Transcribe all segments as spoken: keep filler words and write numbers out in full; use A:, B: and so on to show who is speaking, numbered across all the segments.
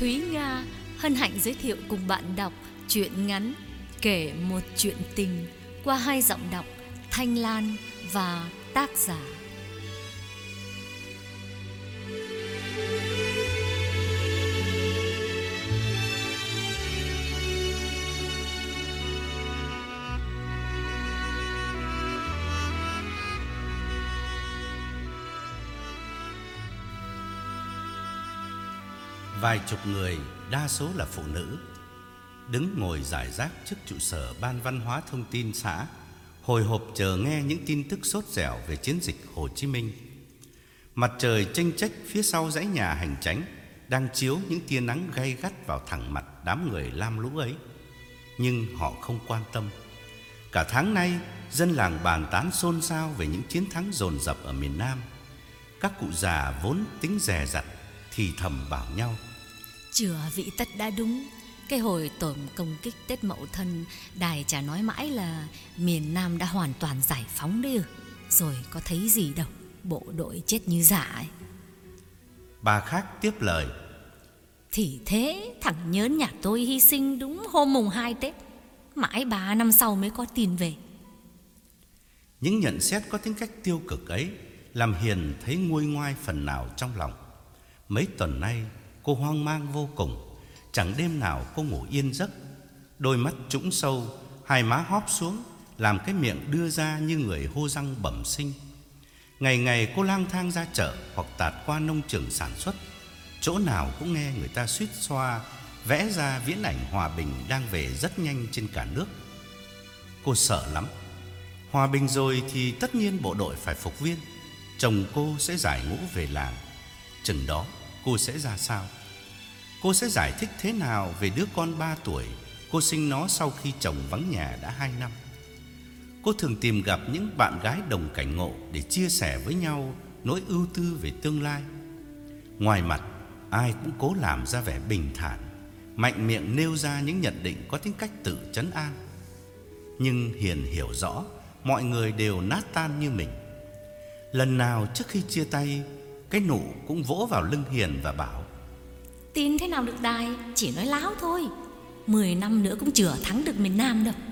A: Thúy Nga hân hạnh giới thiệu cùng bạn đọc truyện ngắn Kể một chuyện tình qua hai giọng đọc Thanh Lan và tác giả.
B: Vài chục người, đa số là phụ nữ, đứng ngồi rải rác trước trụ sở Ban Văn hóa Thông tin xã, hồi hộp chờ nghe những tin tức sốt dẻo về chiến dịch Hồ Chí Minh. Mặt trời chênh chếch phía sau dãy nhà hành chánh đang chiếu những tia nắng gay gắt vào thẳng mặt đám người lam lũ ấy. Nhưng họ không quan tâm. Cả tháng nay, dân làng bàn tán xôn xao về những chiến thắng dồn dập ở miền Nam. Các cụ già vốn tính dè dặt thì thầm bảo nhau:
A: Chừa vị tất đã đúng. Cái hồi tổng công kích Tết Mậu Thân, đài chả nói mãi là miền Nam đã hoàn toàn giải phóng đấy ư. Rồi có thấy gì đâu, bộ đội chết như giả ấy.
B: Bà khác tiếp lời:
A: Thì thế, thằng nhớn nhà tôi hy sinh đúng hôm mùng hai Tết, mãi ba năm sau mới có tin về.
B: Những nhận xét có tính cách tiêu cực ấy làm Hiền thấy nguôi ngoai phần nào trong lòng. Mấy tuần nay cô hoang mang vô cùng, chẳng đêm nào cô ngủ yên giấc. Đôi mắt trũng sâu, hai má hóp xuống, làm cái miệng đưa ra như người hô răng bẩm sinh. Ngày ngày cô lang thang ra chợ hoặc tạt qua nông trường sản xuất, chỗ nào cũng nghe người ta suýt xoa vẽ ra viễn ảnh hòa bình đang về rất nhanh trên cả nước. Cô sợ lắm. Hòa bình rồi thì tất nhiên bộ đội phải phục viên, chồng cô sẽ giải ngũ về làng. Chừng đó cô sẽ ra sao? Cô sẽ giải thích thế nào về đứa con ba tuổi cô sinh nó sau khi chồng vắng nhà đã hai năm? Cô thường tìm gặp những bạn gái đồng cảnh ngộ để chia sẻ với nhau nỗi ưu tư về tương lai. Ngoài mặt, ai cũng cố làm ra vẻ bình thản, mạnh miệng nêu ra những nhận định có tính cách tự trấn an. Nhưng Hiền hiểu rõ mọi người đều nát tan như mình. Lần nào trước khi chia tay, cái nụ cũng vỗ vào lưng Hiền và bảo:
A: Tin thế nào được đài, chỉ nói láo thôi. Mười năm nữa cũng chưa thắng được miền Nam đâu.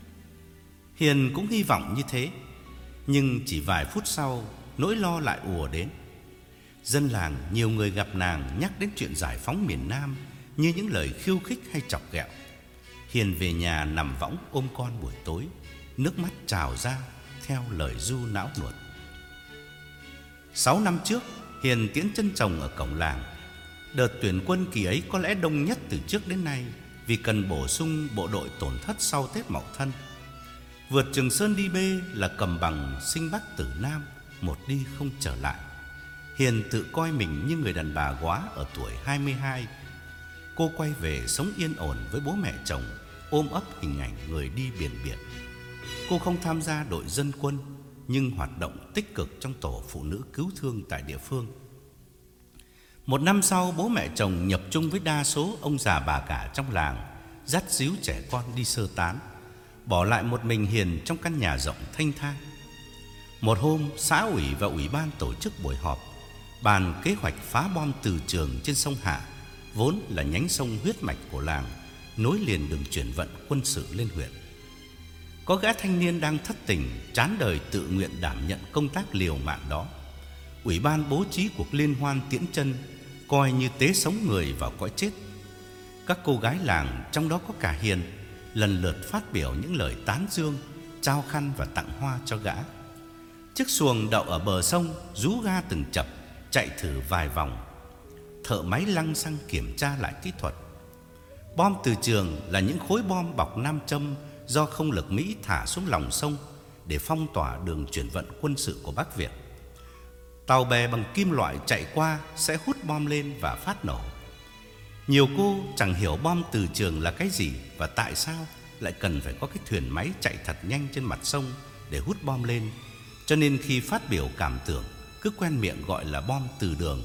B: Hiền cũng hy vọng như thế. Nhưng chỉ vài phút sau, nỗi lo lại ùa đến. Dân làng nhiều người gặp nàng nhắc đến chuyện giải phóng miền Nam như những lời khiêu khích hay chọc ghẹo. Hiền về nhà nằm võng ôm con buổi tối, nước mắt trào ra theo lời ru não nuột. Sáu năm trước, Hiền tiễn chân chồng ở cổng làng. Đợt tuyển quân kỳ ấy có lẽ đông nhất từ trước đến nay, vì cần bổ sung bộ đội tổn thất sau Tết Mậu Thân. Vượt Trường Sơn đi bê là cầm bằng sinh Bắc tử Nam, một đi không trở lại. Hiền tự coi mình như người đàn bà góa ở tuổi hai mươi hai. Cô quay về sống yên ổn với bố mẹ chồng, ôm ấp hình ảnh người đi biển biệt. Cô không tham gia đội dân quân, nhưng hoạt động tích cực trong tổ phụ nữ cứu thương tại địa phương. Một năm sau, bố mẹ chồng nhập chung với đa số ông già bà cả trong làng, dắt díu trẻ con đi sơ tán, bỏ lại một mình Hiền trong căn nhà rộng thênh thang. Một hôm, xã ủy và ủy ban tổ chức buổi họp, bàn kế hoạch phá bom từ trường trên sông Hạ, vốn là nhánh sông huyết mạch của làng, nối liền đường chuyển vận quân sự lên huyện. Có gã thanh niên đang thất tình, chán đời tự nguyện đảm nhận công tác liều mạng đó. Ủy ban bố trí cuộc liên hoan tiễn chân, coi như tế sống người vào cõi chết. Các cô gái làng, trong đó có cả Hiền, lần lượt phát biểu những lời tán dương, trao khăn và tặng hoa cho gã. Chiếc xuồng đậu ở bờ sông, rú ga từng chập, chạy thử vài vòng. Thợ máy lăng xăng kiểm tra lại kỹ thuật. Bom từ trường là những khối bom bọc nam châm do không lực Mỹ thả xuống lòng sông để phong tỏa đường chuyển vận quân sự của Bắc Việt. Tàu bè bằng kim loại chạy qua sẽ hút bom lên và phát nổ. Nhiều cô chẳng hiểu bom từ trường là cái gì và tại sao lại cần phải có cái thuyền máy chạy thật nhanh trên mặt sông để hút bom lên, cho nên khi phát biểu cảm tưởng cứ quen miệng gọi là bom từ đường.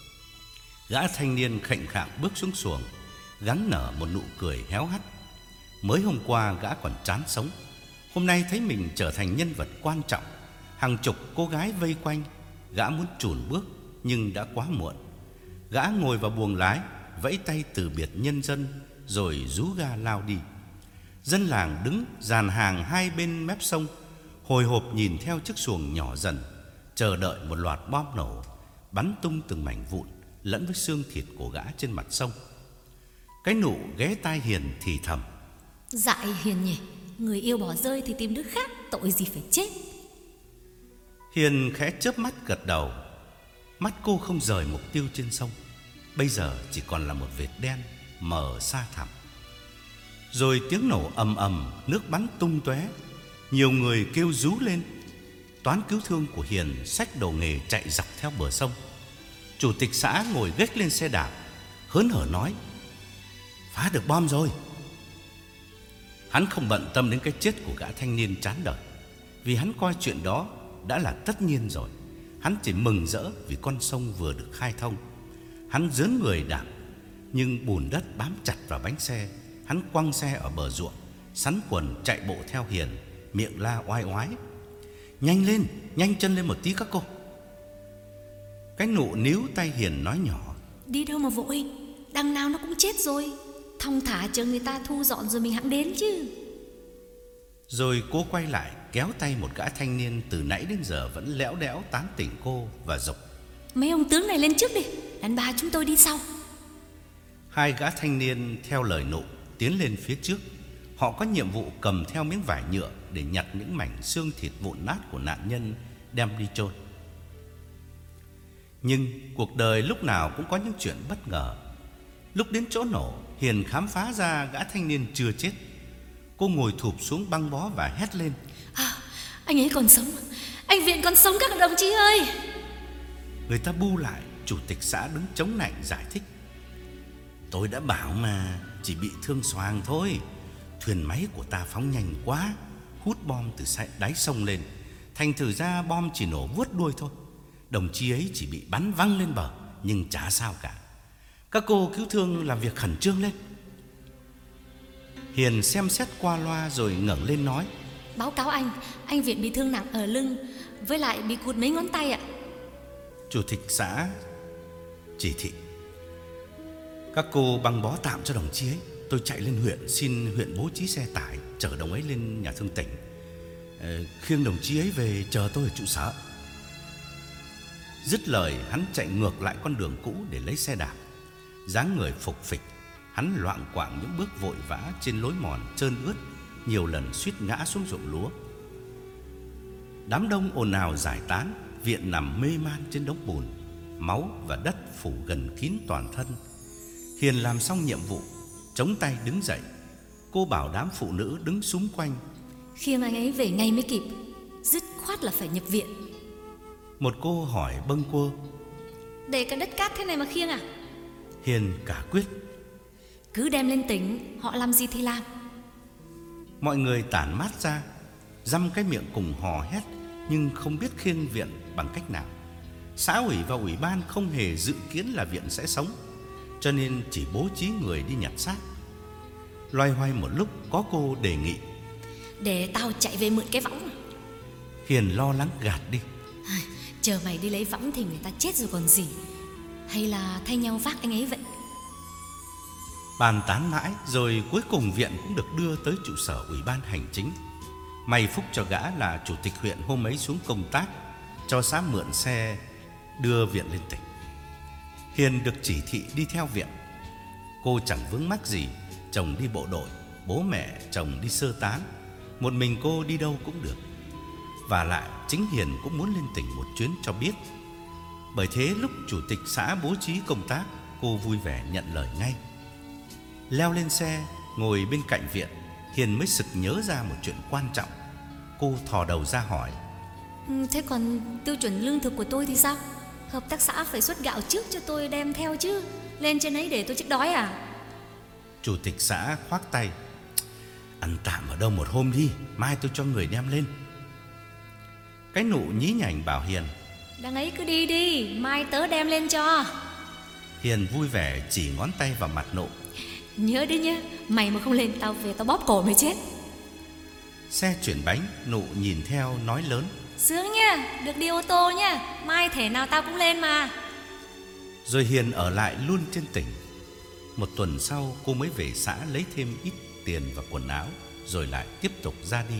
B: Gã thanh niên khệnh khạng bước xuống xuồng, gắng nở một nụ cười héo hắt. Mới hôm qua gã còn chán sống, hôm nay thấy mình trở thành nhân vật quan trọng, hàng chục cô gái vây quanh, gã muốn chùn bước nhưng đã quá muộn. Gã ngồi vào buồng lái, vẫy tay từ biệt nhân dân rồi rú ga lao đi. Dân làng đứng dàn hàng hai bên mép sông, hồi hộp nhìn theo chiếc xuồng nhỏ dần, chờ đợi một loạt bom nổ bắn tung từng mảnh vụn lẫn với xương thịt của gã trên mặt sông. Cái Nụ ghé tai Hiền thì thầm:
A: Dại Hiền nhỉ, người yêu bỏ rơi thì tìm đứa khác, tội gì phải chết.
B: Hiền khẽ chớp mắt gật đầu. Mắt cô không rời mục tiêu trên sông, bây giờ chỉ còn là một vệt đen mờ xa thẳm. Rồi tiếng nổ ầm ầm, nước bắn tung tóe, nhiều người kêu rú lên. Toán cứu thương của Hiền xách đồ nghề chạy dọc theo bờ sông. Chủ tịch xã ngồi ghếch lên xe đạp, hớn hở nói: Phá được bom rồi. Hắn không bận tâm đến cái chết của gã thanh niên chán đời, vì hắn coi chuyện đó đã là tất nhiên rồi. Hắn chỉ mừng rỡ vì con sông vừa được khai thông. Hắn dướn người đạp, nhưng bùn đất bám chặt vào bánh xe. Hắn quăng xe ở bờ ruộng, sắn quần chạy bộ theo Hiền, miệng la oai oái: Nhanh lên, nhanh chân lên một tí các cô. Cái Nụ níu tay Hiền nói nhỏ:
A: Đi đâu mà vội, đằng nào nó cũng chết rồi. Thong thả chờ người ta thu dọn rồi mình hẵng đến chứ.
B: Rồi cô quay lại kéo tay một gã thanh niên từ nãy đến giờ vẫn lẽo đẽo tán tỉnh cô và giục:
A: Mấy ông tướng này lên trước đi, đàn bà chúng tôi đi sau.
B: Hai gã thanh niên theo lời Nụ tiến lên phía trước. Họ có nhiệm vụ cầm theo miếng vải nhựa để nhặt những mảnh xương thịt vụn nát của nạn nhân đem đi chôn. Nhưng cuộc đời lúc nào cũng có những chuyện bất ngờ. Lúc đến chỗ nổ, Hiền khám phá ra gã thanh niên chưa chết. Cô ngồi thụp xuống băng bó và hét lên:
A: À, anh ấy còn sống, anh Viện còn sống các đồng chí ơi.
B: Người ta bu lại. Chủ tịch xã đứng chống nạnh giải thích: Tôi đã bảo mà, chỉ bị thương xoàng thôi. Thuyền máy của ta phóng nhanh quá, hút bom từ đáy sông lên, thành thử ra bom chỉ nổ vuốt đuôi thôi. Đồng chí ấy chỉ bị bắn văng lên bờ, nhưng chả sao cả. Các cô cứu thương làm việc khẩn trương lên. Hiền xem xét qua loa rồi ngẩng lên nói:
A: Báo cáo anh, anh Viện bị thương nặng ở lưng, với lại bị cụt mấy ngón tay ạ.
B: Chủ tịch xã chỉ thị: Các cô băng bó tạm cho đồng chí ấy. Tôi chạy lên huyện, xin huyện bố trí xe tải chở đồng ấy lên nhà thương tỉnh, ờ, khiêng đồng chí ấy về chờ tôi ở trụ sở. Dứt lời, hắn chạy ngược lại con đường cũ để lấy xe đạp. Dáng người phục phịch, hắn loạng quạng những bước vội vã trên lối mòn trơn ướt, nhiều lần suýt ngã xuống ruộng lúa. Đám đông ồn ào giải tán. Viện nằm mê man trên đống bùn, máu và đất phủ gần kín toàn thân. Hiền làm xong nhiệm vụ, chống tay đứng dậy. Cô bảo đám phụ nữ đứng xúm quanh:
A: Khiêng anh ấy về ngay mới kịp, dứt khoát là phải nhập viện.
B: Một cô hỏi bâng quơ:
A: Để cả đất cát thế này mà khiêng à?
B: Hiền cả quyết:
A: Cứ đem lên tỉnh, họ làm gì thì làm.
B: Mọi người tản mát ra, dăm cái miệng cùng hò hét, nhưng không biết khiêng Viện bằng cách nào. Xã ủy và ủy ban không hề dự kiến là Viện sẽ sống, cho nên chỉ bố trí người đi nhặt xác. Loay hoay một lúc, có cô đề nghị:
A: Để tao chạy về mượn cái võng.
B: Hiền lo lắng gạt đi:
A: Chờ mày đi lấy võng thì người ta chết rồi còn gì. Hay là thay nhau vác anh ấy vậy.
B: Bàn tán mãi, rồi cuối cùng Viện cũng được đưa tới trụ sở ủy ban hành chính. May phúc cho gã là chủ tịch huyện hôm ấy xuống công tác, cho xã mượn xe đưa Viện lên tỉnh. Hiền được chỉ thị đi theo Viện. Cô chẳng vướng mắc gì, chồng đi bộ đội, bố mẹ chồng đi sơ tán, một mình cô đi đâu cũng được. Và lại chính Hiền cũng muốn lên tỉnh một chuyến cho biết. Bởi thế lúc chủ tịch xã bố trí công tác, cô vui vẻ nhận lời ngay. Leo lên xe, ngồi bên cạnh Viện, Hiền mới sực nhớ ra một chuyện quan trọng. Cô thò đầu ra hỏi:
A: ừ, Thế còn tiêu chuẩn lương thực của tôi thì sao? Hợp tác xã phải xuất gạo trước cho tôi đem theo chứ. Lên trên ấy để tôi chết đói à?
B: Chủ tịch xã khoác tay: Ăn tạm ở đâu một hôm đi, mai tôi cho người đem lên. Cái Nụ nhí nhảnh bảo Hiền:
A: Đằng ấy cứ đi đi, mai tớ đem lên cho.
B: Hiền vui vẻ chỉ ngón tay vào mặt Nụ:
A: Nhớ đấy nhá, mày mà không lên tao về tao bóp cổ mày chết.
B: Xe chuyển bánh, Nụ nhìn theo nói lớn:
A: Sướng nha, được đi ô tô nha, mai thể nào tao cũng lên mà.
B: Rồi Hiền ở lại luôn trên tỉnh. Một tuần sau cô mới về xã lấy thêm ít tiền và quần áo, rồi lại tiếp tục ra đi.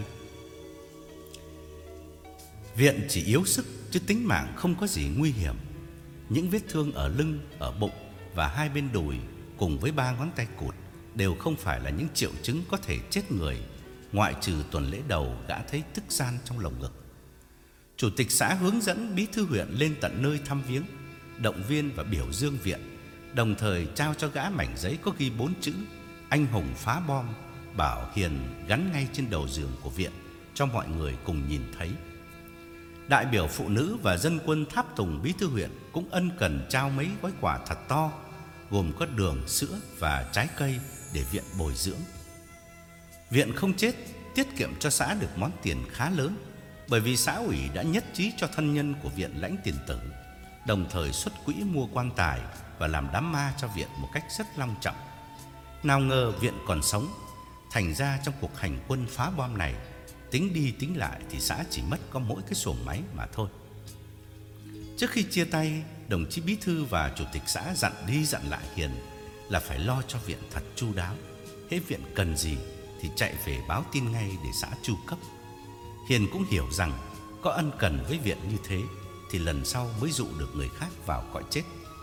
B: Viện chỉ yếu sức chứ tính mạng không có gì nguy hiểm. Những vết thương ở lưng, ở bụng và hai bên đùi cùng với ba ngón tay cụt đều không phải là những triệu chứng có thể chết người, ngoại trừ tuần lễ đầu gã thấy tức gian trong lồng ngực. Chủ tịch xã hướng dẫn bí thư huyện lên tận nơi thăm viếng, động viên và biểu dương Viện, đồng thời trao cho gã mảnh giấy có ghi bốn chữ anh hùng phá bom, bảo Hiền gắn ngay trên đầu giường của Viện cho mọi người cùng nhìn thấy. Đại biểu phụ nữ và dân quân tháp tùng bí thư huyện cũng ân cần trao mấy gói quà thật to, gồm có đường, sữa và trái cây để Viện bồi dưỡng. Viện không chết, tiết kiệm cho xã được món tiền khá lớn, bởi vì xã ủy đã nhất trí cho thân nhân của Viện lãnh tiền tử, đồng thời xuất quỹ mua quan tài và làm đám ma cho Viện một cách rất long trọng. Nào ngờ Viện còn sống, thành ra trong cuộc hành quân phá bom này, tính đi tính lại thì xã chỉ mất có mỗi cái xuồng máy mà thôi. Trước khi chia tay, đồng chí bí thư và chủ tịch xã dặn đi dặn lại Hiền là phải lo cho Viện thật chu đáo. Hễ Viện cần gì thì chạy về báo tin ngay để xã chu cấp. Hiền cũng hiểu rằng có ân cần với Viện như thế thì lần sau mới dụ được người khác vào cõi chết.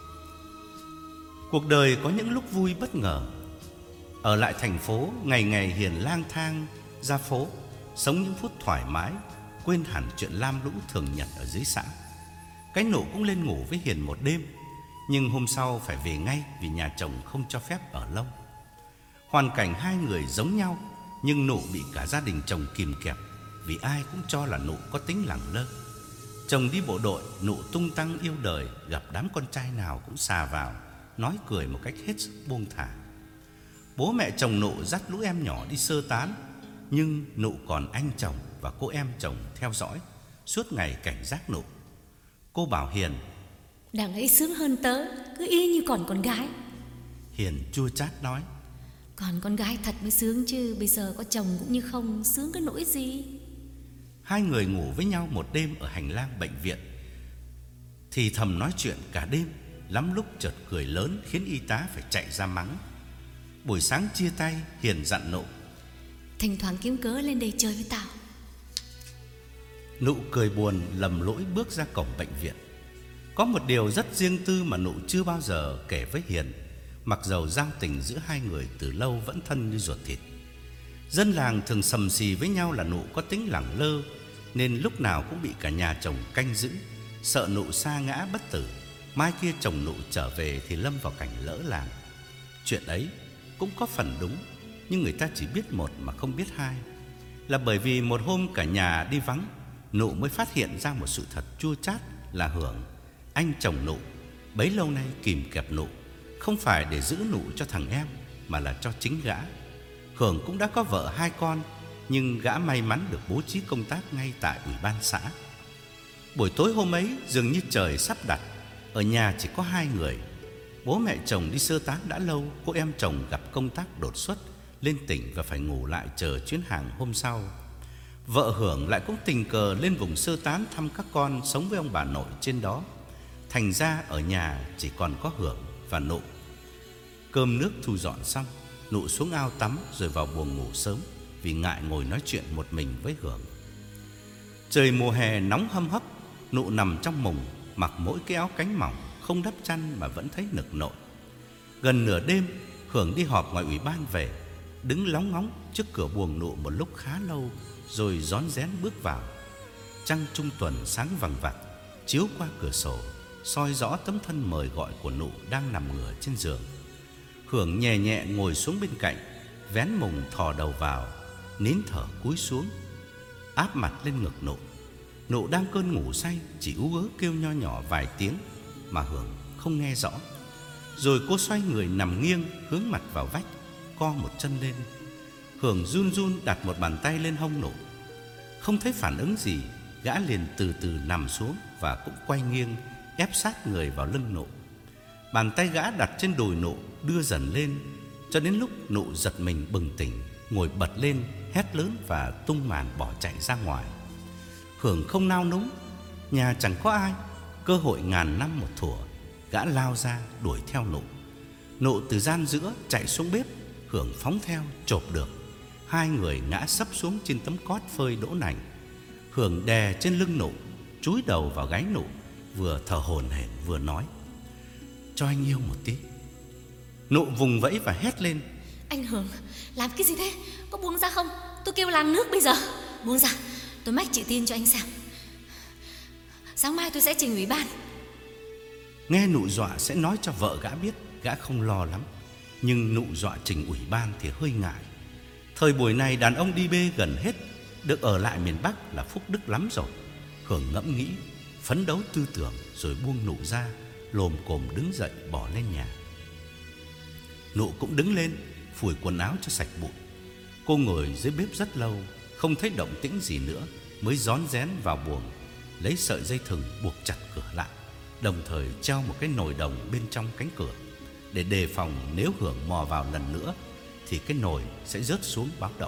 B: Cuộc đời có những lúc vui bất ngờ. Ở lại thành phố, ngày ngày Hiền lang thang ra phố, sống những phút thoải mái, quên hẳn chuyện lam lũ thường nhật ở dưới xã. Cái Nụ cũng lên ngủ với Hiền một đêm, nhưng hôm sau phải về ngay vì nhà chồng không cho phép ở lâu. Hoàn cảnh hai người giống nhau, nhưng Nụ bị cả gia đình chồng kìm kẹp, vì ai cũng cho là Nụ có tính lẳng lơ. Chồng đi bộ đội, Nụ tung tăng yêu đời, gặp đám con trai nào cũng xà vào, nói cười một cách hết sức buông thả. Bố mẹ chồng Nụ dắt lũ em nhỏ đi sơ tán, nhưng Nụ còn anh chồng và cô em chồng theo dõi, suốt ngày cảnh giác Nụ. Cô bảo Hiền:
A: đằng ấy sướng hơn tớ, cứ y như còn con gái.
B: Hiền chua chát nói:
A: còn con gái thật mới sướng chứ, bây giờ có chồng cũng như không, sướng cái nỗi gì.
B: Hai người ngủ với nhau một đêm ở hành lang bệnh viện, thì thầm nói chuyện cả đêm, lắm lúc chợt cười lớn khiến y tá phải chạy ra mắng. Buổi sáng chia tay, Hiền dặn Nụ:
A: thỉnh thoảng kiếm cớ lên đây chơi với tao.
B: Nụ cười buồn lầm lỗi bước ra cổng bệnh viện. Có một điều rất riêng tư mà Nụ chưa bao giờ kể với Hiền, mặc dầu giao tình giữa hai người từ lâu vẫn thân như ruột thịt. Dân làng thường sầm xì với nhau là Nụ có tính lẳng lơ, nên lúc nào cũng bị cả nhà chồng canh giữ, sợ Nụ sa ngã bất tử, mai kia chồng Nụ trở về thì lâm vào cảnh lỡ làng. Chuyện ấy cũng có phần đúng, nhưng người ta chỉ biết một mà không biết hai. Là bởi vì một hôm cả nhà đi vắng, Nụ mới phát hiện ra một sự thật chua chát là Hưởng, anh chồng Nụ, bấy lâu nay kìm kẹp Nụ, không phải để giữ Nụ cho thằng em, mà là cho chính gã. Hưởng cũng đã có vợ hai con, nhưng gã may mắn được bố trí công tác ngay tại ủy ban xã. Buổi tối hôm ấy dường như trời sắp đặt, ở nhà chỉ có hai người. Bố mẹ chồng đi sơ tán đã lâu, cô em chồng gặp công tác đột xuất lên tỉnh và phải ngủ lại chờ chuyến hàng hôm sau. Vợ Hưởng lại cũng tình cờ lên vùng sơ tán thăm các con sống với ông bà nội trên đó. Thành ra ở nhà chỉ còn có Hưởng và Nụ. Cơm nước thu dọn xong, Nụ xuống ao tắm rồi vào buồng ngủ sớm, vì ngại ngồi nói chuyện một mình với Hưởng. Trời mùa hè nóng hâm hấp, Nụ nằm trong mùng, mặc mỗi cái áo cánh mỏng, không đắp chăn mà vẫn thấy nực nội. Gần nửa đêm, Hưởng đi họp ngoài ủy ban về, đứng lóng ngóng trước cửa buồng Nụ một lúc khá lâu, rồi rón rén bước vào. Trăng trung tuần sáng vằng vặc chiếu qua cửa sổ, soi rõ tấm thân mời gọi của Nụ đang nằm ngửa trên giường. Hưởng nhẹ nhẹ ngồi xuống bên cạnh, vén mùng thò đầu vào, nín thở cúi xuống, áp mặt lên ngực Nụ. Nụ đang cơn ngủ say, chỉ ú ớ kêu nho nhỏ vài tiếng mà Hưởng không nghe rõ. Rồi cô xoay người nằm nghiêng, hướng mặt vào vách, co một chân lên. Hưởng run run đặt một bàn tay lên hông Nụ. Không thấy phản ứng gì, gã liền từ từ nằm xuống và cũng quay nghiêng, ép sát người vào lưng Nụ. Bàn tay gã đặt trên đùi Nụ, đưa dần lên, cho đến lúc Nụ giật mình bừng tỉnh, ngồi bật lên, hét lớn và tung màn bỏ chạy ra ngoài. Hưởng không nao núng, nhà chẳng có ai, cơ hội ngàn năm một thủa, gã lao ra đuổi theo Nụ. Nụ từ gian giữa chạy xuống bếp, Hưởng phóng theo chộp được. Hai người ngã sấp xuống trên tấm cót phơi đỗ nành. Hưởng đè trên lưng Nụ, chúi đầu vào gáy Nụ, vừa thở hổn hển vừa nói: "Cho anh yêu một tí." Nụ vùng vẫy và hét lên:
A: "Anh Hưởng, làm cái gì thế? Có buông ra không? Tôi kêu làng nước bây giờ. Buông ra, tôi mách chị tin cho anh xem. Sáng mai tôi sẽ trình ủy ban."
B: Nghe Nụ dọa sẽ nói cho vợ gã biết, gã không lo lắm. Nhưng Nụ dọa trình ủy ban thì hơi ngại. Thời buổi này đàn ông đi bê gần hết, được ở lại miền Bắc là phúc đức lắm rồi. Hưởng ngẫm nghĩ, phấn đấu tư tưởng rồi buông Nụ ra, lồm cồm đứng dậy bỏ lên nhà. Nụ cũng đứng lên, phủi quần áo cho sạch bụi. Cô ngồi dưới bếp rất lâu, không thấy động tĩnh gì nữa, mới rón rén vào buồng, lấy sợi dây thừng buộc chặt cửa lại, đồng thời treo một cái nồi đồng bên trong cánh cửa, để đề phòng nếu Hưởng mò vào lần nữa thì cái nồi sẽ rớt xuống báo động.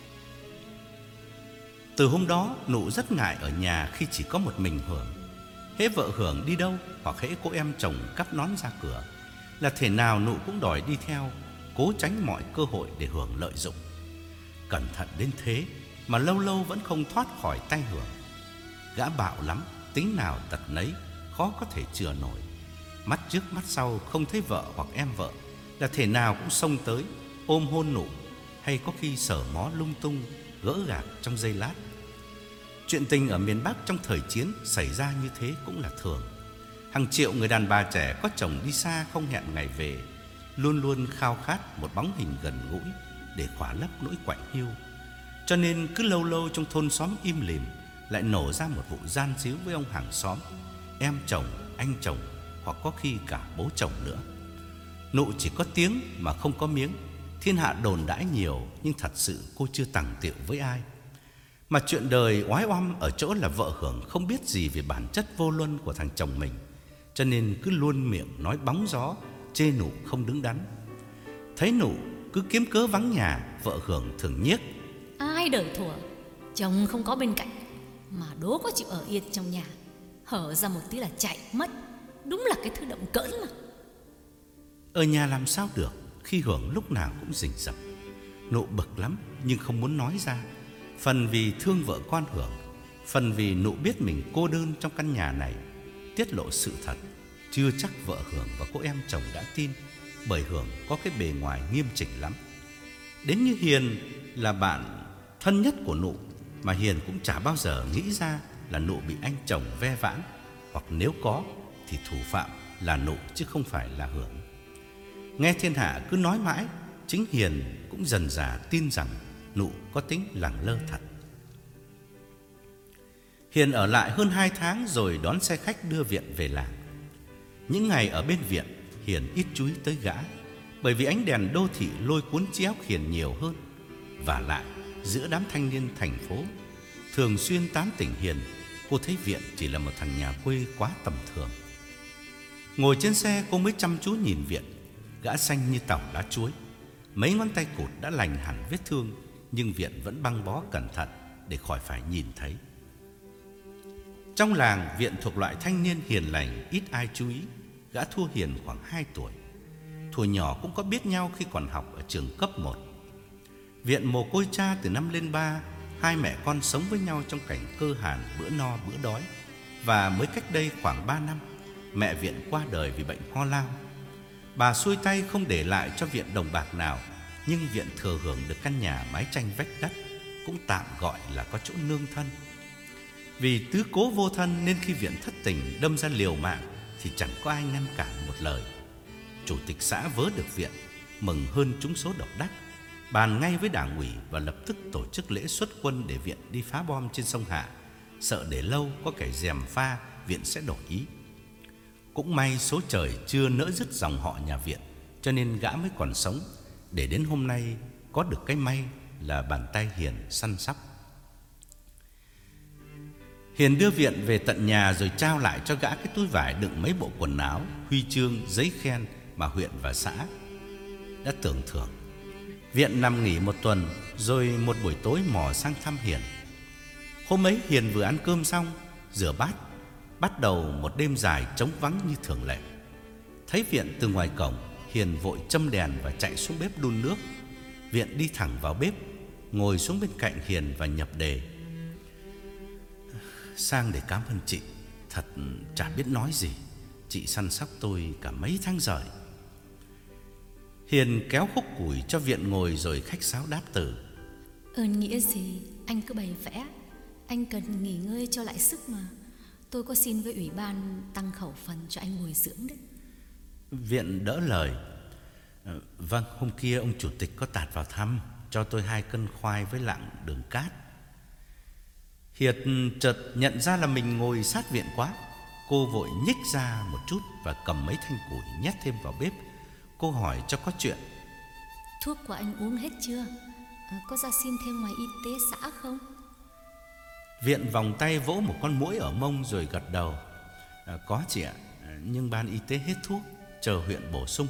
B: Từ hôm đó, Nụ rất ngại ở nhà khi chỉ có một mình Hưởng. Hễ vợ Hưởng đi đâu hoặc hễ cô em chồng cắp nón ra cửa là thể nào Nụ cũng đòi đi theo, cố tránh mọi cơ hội để Hưởng lợi dụng. Cẩn thận đến thế mà lâu lâu vẫn không thoát khỏi tay Hưởng. Gã bạo lắm, tính nào tật nấy, khó có thể chừa nổi. Mắt trước mắt sau không thấy vợ hoặc em vợ là thể nào cũng xông tới ôm hôn Nụ, hay có khi sờ mó lung tung, gỡ gạc trong giây lát. Chuyện tình ở miền Bắc trong thời chiến xảy ra như thế cũng là thường. Hàng triệu người đàn bà trẻ có chồng đi xa không hẹn ngày về, luôn luôn khao khát một bóng hình gần gũi để khỏa lấp nỗi quạnh hiu. Cho nên cứ lâu lâu trong thôn xóm im lìm lại nổ ra một vụ gian díu với ông hàng xóm, em chồng, anh chồng, hoặc có khi cả bố chồng nữa. Nụ chỉ có tiếng mà không có miếng. Thiên hạ đồn đãi nhiều, nhưng thật sự cô chưa tằng tiệu với ai. Mà chuyện đời oái oăm ở chỗ là vợ Hưởng không biết gì về bản chất vô luân của thằng chồng mình, cho nên cứ luôn miệng nói bóng gió, chê Nụ không đứng đắn. Thấy Nụ cứ kiếm cớ vắng nhà, vợ Hưởng thường nhiếc:
A: Ai đời thủa, chồng không có bên cạnh mà đố có chịu ở yên trong nhà, hở ra một tí là chạy mất. Đúng là cái thứ động cỡn mà.
B: Ở nhà làm sao được khi Hưởng lúc nào cũng rình rập. Nụ bực lắm nhưng không muốn nói ra, phần vì thương vợ con Hưởng, phần vì Nụ biết mình cô đơn trong căn nhà này. Tiết lộ sự thật chưa chắc vợ Hưởng và cô em chồng đã tin, bởi Hưởng có cái bề ngoài nghiêm chỉnh lắm. Đến như Hiền là bạn thân nhất của Nụ, mà Hiền cũng chả bao giờ nghĩ ra là Nụ bị anh chồng ve vãn, hoặc nếu có thì thủ phạm là Nụ chứ không phải là Hưởng. Nghe thiên hạ cứ nói mãi, chính Hiền cũng dần dà tin rằng Nụ có tính lẳng lơ thật. Hiền ở lại hơn hai tháng rồi đón xe khách đưa Viện về làng. Những ngày ở bên Viện, Hiền ít chú ý tới gã, bởi vì ánh đèn đô thị lôi cuốn trí óc Hiền nhiều hơn. Và lại, giữa đám thanh niên thành phố thường xuyên tán tỉnh Hiền, cô thấy Viện chỉ là một thằng nhà quê quá tầm thường. Ngồi trên xe, cô mới chăm chú nhìn Viện. Gã xanh như tàu lá chuối, mấy ngón tay cụt đã lành hẳn vết thương, nhưng Viện vẫn băng bó cẩn thận để khỏi phải nhìn thấy. Trong làng, Viện thuộc loại thanh niên hiền lành, ít ai chú ý. Gã thua Hiền khoảng hai tuổi. Thuở nhỏ cũng có biết nhau khi còn học ở trường cấp một. Viện mồ côi cha từ năm lên ba, hai mẹ con sống với nhau trong cảnh cơ hàn, bữa no bữa đói. Và mới cách đây khoảng ba năm, mẹ Viện qua đời vì bệnh ho lao. Bà xuôi tay không để lại cho Viện đồng bạc nào, nhưng Viện thừa hưởng được căn nhà mái tranh vách đất, cũng tạm gọi là có chỗ nương thân. Vì tứ cố vô thân nên khi Viện thất tình đâm ra liều mạng thì chẳng có ai ngăn cản một lời. Chủ tịch xã vớ được Viện, mừng hơn trúng số độc đắc, bàn ngay với đảng ủy và lập tức tổ chức lễ xuất quân để Viện đi phá bom trên sông Hạ. Sợ để lâu có kẻ gièm pha, Viện sẽ đổi ý. Cũng may số trời chưa nỡ dứt dòng họ nhà Viện, cho nên gã mới còn sống, để đến hôm nay có được cái may là bàn tay Hiền săn sóc. Hiền đưa Viện về tận nhà rồi trao lại cho gã cái túi vải đựng mấy bộ quần áo, huy chương, giấy khen mà huyện và xã đã tưởng thưởng. Viện nằm nghỉ một tuần, rồi một buổi tối mò sang thăm Hiền. Hôm ấy Hiền vừa ăn cơm xong, rửa bát, bắt đầu một đêm dài trống vắng như thường lệ. Thấy Viện từ ngoài cổng, Hiền vội châm đèn và chạy xuống bếp đun nước. Viện đi thẳng vào bếp, ngồi xuống bên cạnh Hiền và nhập đề: "Sang để cảm ơn chị. Thật chả biết nói gì. Chị săn sóc tôi cả mấy tháng trời." Hiền kéo khúc củi cho Viện ngồi rồi khách sáo đáp từ:
A: "Ơn nghĩa gì, anh cứ bày vẽ. Anh cần nghỉ ngơi cho lại sức mà. Tôi có xin với ủy ban tăng khẩu phần cho anh bồi dưỡng đấy."
B: Viện đỡ lời: "Vâng, hôm kia ông chủ tịch có tạt vào thăm, cho tôi hai cân khoai với lạng đường cát." Hiệt chợt nhận ra là mình ngồi sát Viện quá. Cô vội nhích ra một chút và cầm mấy thanh củi nhét thêm vào bếp. Cô hỏi cho có chuyện:
A: "Thuốc của anh uống hết chưa? À, có ra xin thêm ngoài y tế xã không?"
B: Viện vòng tay vỗ một con muỗi ở mông rồi gật đầu: à, "Có chị ạ, nhưng ban y tế hết thuốc, chờ huyện bổ sung."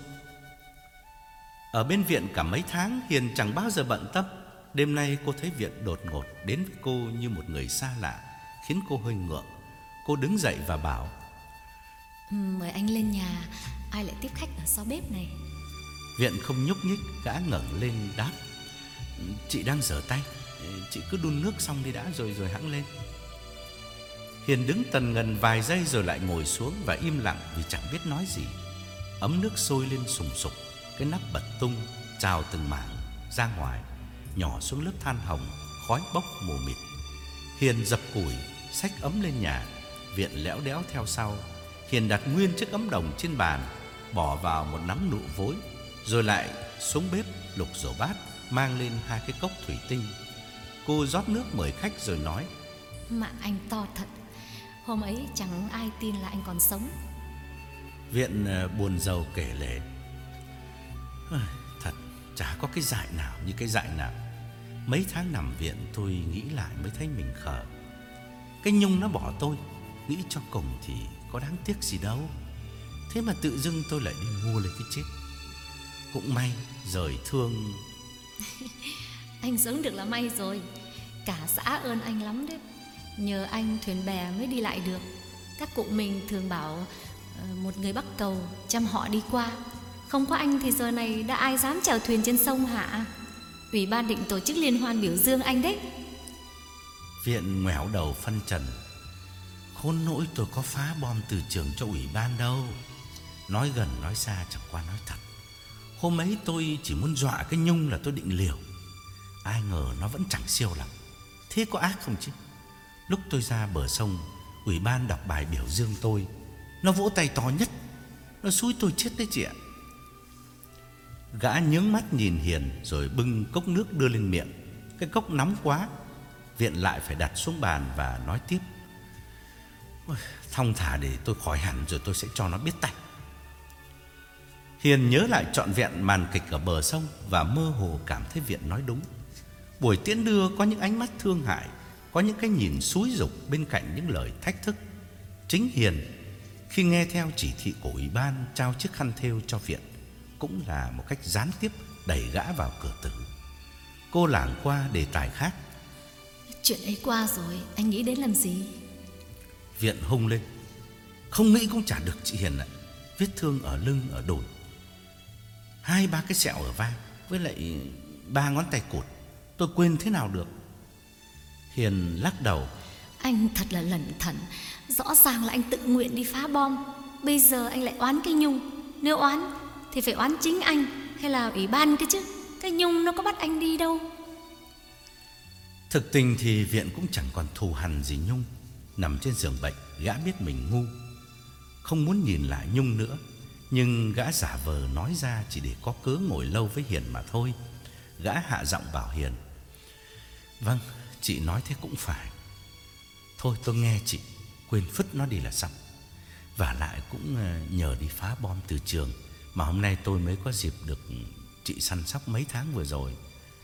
B: Ở bên Viện cả mấy tháng, Hiền chẳng bao giờ bận tâm. Đêm nay cô thấy Viện đột ngột đến với cô như một người xa lạ, khiến cô hơi ngượng. Cô đứng dậy và bảo:
A: ừ, "Mời anh lên nhà, ai lại tiếp khách ở sau bếp này?"
B: Viện không nhúc nhích, gã ngẩng lên đáp: "Chị đang rửa tay, chị cứ đun nước xong đi đã rồi rồi hẵng lên." Hiền đứng tần ngần vài giây rồi lại ngồi xuống và im lặng vì chẳng biết nói gì. Ấm nước sôi lên sùng sục, cái nắp bật tung, trào từng mảng ra ngoài, nhỏ xuống lớp than hồng, khói bốc mù mịt. Hiền dập củi, xách ấm lên nhà. Viện léo đéo theo sau. Hiền đặt nguyên chiếc ấm đồng trên bàn, bỏ vào một nắm nụ vối, rồi lại xuống bếp lục rổ bát, mang lên hai cái cốc thủy tinh. Cô rót nước mời khách rồi nói:
A: "Mạng anh to thật. Hôm ấy chẳng ai tin là anh còn sống."
B: Viện buồn rầu kể lể: "Thật chả có cái dại nào như cái dại nào. Mấy tháng nằm viện tôi nghĩ lại mới thấy mình khờ. Cái Nhung nó bỏ tôi, nghĩ cho cùng thì có đáng tiếc gì đâu. Thế mà tự dưng tôi lại đi mua lấy cái chết. Cũng may rời thương."
A: "Anh sống được là may rồi. Cả xã ơn anh lắm đấy. Nhờ anh thuyền bè mới đi lại được. Các cụ mình thường bảo uh, một người bắc cầu trăm họ đi qua. Không có anh thì giờ này đã ai dám chèo thuyền trên sông hả? Ủy ban định tổ chức liên hoan biểu dương anh đấy."
B: Viện ngoẻo đầu phân trần: "Khốn nỗi tôi có phá bom từ trường cho ủy ban đâu. Nói gần nói xa chẳng qua nói thật. Hôm ấy tôi chỉ muốn dọa cái Nhung là tôi định liều. Ai ngờ nó vẫn chẳng siêu lắm. Thế có ác không chứ? Lúc tôi ra bờ sông, ủy ban đọc bài biểu dương tôi, nó vỗ tay to nhất. Nó xúi tôi chết đấy chị ạ." Gã nhướng mắt nhìn Hiền rồi bưng cốc nước đưa lên miệng. Cái cốc nóng quá. Viện lại phải đặt xuống bàn và nói tiếp: "Thong thả để tôi khỏi hẳn rồi tôi sẽ cho nó biết tay." Hiền nhớ lại trọn vẹn màn kịch ở bờ sông và mơ hồ cảm thấy Viện nói đúng. Buổi tiễn đưa có những ánh mắt thương hại, có những cái nhìn xúi giục bên cạnh những lời thách thức. Chính Hiền, khi nghe theo chỉ thị của ủy ban trao chiếc khăn thêu cho Viện, cũng là một cách gián tiếp đẩy gã vào cửa tử. Cô lảng qua đề tài khác:
A: "Chuyện ấy qua rồi, anh nghĩ đến làm gì?"
B: Viện hung lên: "Không nghĩ cũng chả được chị Hiền ạ. Vết thương ở lưng, ở đùi, hai ba cái sẹo ở vai, với lại ba ngón tay cụt, tôi quên thế nào được." Hiền lắc đầu:
A: "Anh thật là lẩn thẩn. Rõ ràng là anh tự nguyện đi phá bom. Bây giờ anh lại oán cái Nhung. Nếu oán thì phải oán chính anh hay là ủy ban cái chứ. Cái Nhung nó có bắt anh đi đâu."
B: Thực tình thì Viện cũng chẳng còn thù hằn gì Nhung. Nằm trên giường bệnh, gã biết mình ngu, không muốn nhìn lại Nhung nữa. Nhưng gã giả vờ nói ra chỉ để có cớ ngồi lâu với Hiền mà thôi. Gã hạ giọng bảo Hiền: "Vâng, chị nói thế cũng phải. Thôi tôi nghe chị, quên phứt nó đi là xong. Và lại cũng nhờ đi phá bom từ trường mà hôm nay tôi mới có dịp được chị săn sóc mấy tháng vừa rồi."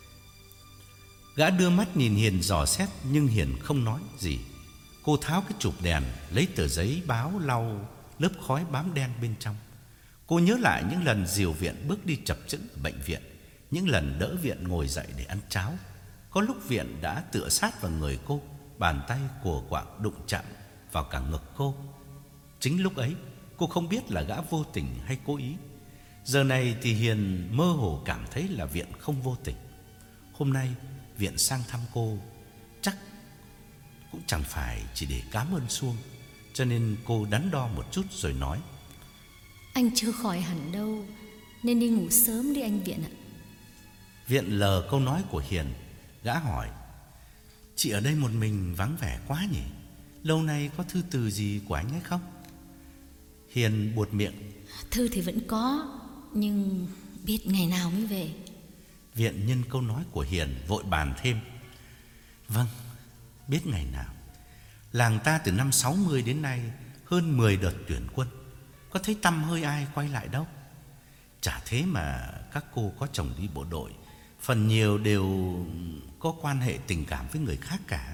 B: Gã đưa mắt nhìn Hiền dò xét nhưng Hiền không nói gì. Cô tháo cái chụp đèn, lấy tờ giấy báo lau lớp khói bám đen bên trong. Cô nhớ lại những lần dìu Viện bước đi chập chững ở bệnh viện, những lần đỡ Viện ngồi dậy để ăn cháo. Có lúc Viện đã tựa sát vào người cô, bàn tay của quạng đụng chạm vào cả ngực cô. Chính lúc ấy cô không biết là gã vô tình hay cố ý. Giờ này thì Hiền mơ hồ cảm thấy là Viện không vô tình. Hôm nay Viện sang thăm cô chắc cũng chẳng phải chỉ để cảm ơn Xuông, cho nên cô đắn đo một chút rồi nói:
A: Anh chưa khỏi hẳn đâu, nên đi ngủ sớm đi anh Viện ạ.
B: Viện lờ câu nói của Hiền, gã hỏi: Chị ở đây một mình vắng vẻ quá nhỉ? Lâu nay có thư từ gì của anh ấy không? Hiền buột miệng:
A: Thư thì vẫn có, nhưng biết ngày nào mới về.
B: Viện nhân câu nói của Hiền vội bàn thêm: Vâng, biết ngày nào. Làng ta từ năm sáu mươi đến nay hơn mười đợt tuyển quân, có thấy tăm hơi ai quay lại đâu. Chả thế mà các cô có chồng đi bộ đội, phần nhiều đều có quan hệ tình cảm với người khác cả.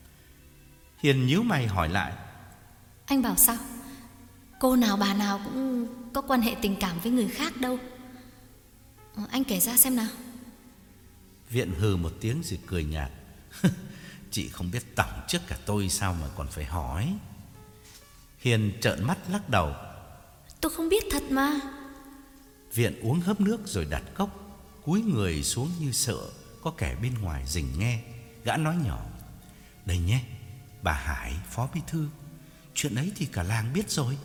B: Hiền nhíu mày hỏi lại:
A: Anh bảo sao? Cô nào bà nào cũng có quan hệ tình cảm với người khác đâu. Ờ, Anh kể ra xem nào.
B: Viện hừ một tiếng rồi cười nhạt: Chị không biết tổng trước cả tôi sao mà còn phải hỏi. Hiền trợn mắt lắc đầu:
A: Tôi không biết thật mà.
B: Viện uống hớp nước rồi đặt cốc, cúi người xuống như sợ có kẻ bên ngoài rình nghe. Gã nói nhỏ: Đây nhé, bà Hải, phó bí thư, chuyện ấy thì cả làng biết rồi.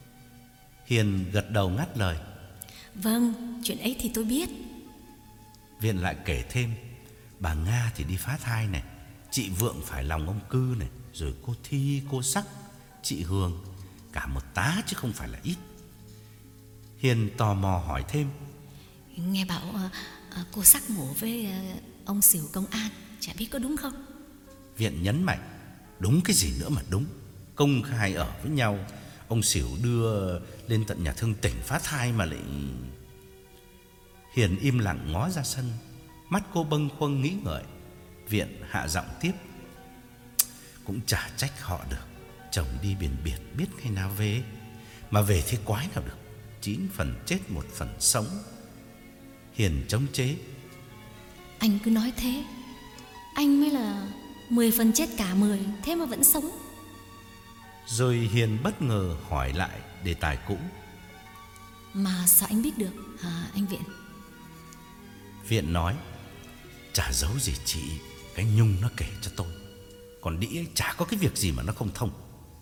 B: Hiền gật đầu ngắt lời:
A: Vâng, chuyện ấy thì tôi biết.
B: Viện lại kể thêm: Bà Nga thì đi phá thai này, chị Vượng phải lòng ông Cư này, rồi cô Thi, cô Sắc, chị Hương, cả một tá chứ không phải là ít. Hiền tò mò hỏi thêm:
A: Nghe bảo uh, uh, cô Sắc ngủ với uh, ông xỉu công an, chả biết có đúng không?
B: Viện nhấn mạnh: Đúng cái gì nữa mà đúng. Công khai ở với nhau, ông xỉu đưa lên tận nhà thương tỉnh phá thai mà lại... Hiền im lặng ngó ra sân, mắt cô bâng khuâng nghĩ ngợi. Viện hạ giọng tiếp: Cũng chả trách họ được, chồng đi biển biệt biết ngày nào về. Mà về thế quái nào được, chín phần chết một phần sống. Hiền chống chế:
A: Anh cứ nói thế, anh mới là mười phần chết cả mười, thế mà vẫn sống.
B: Rồi Hiền bất ngờ hỏi lại đề tài cũ:
A: Mà sao anh biết được hả anh Viện?
B: Viện nói: Chả giấu gì chị, cái Nhung nó kể cho tôi. Còn đĩ ấy chả có cái việc gì mà nó không thông.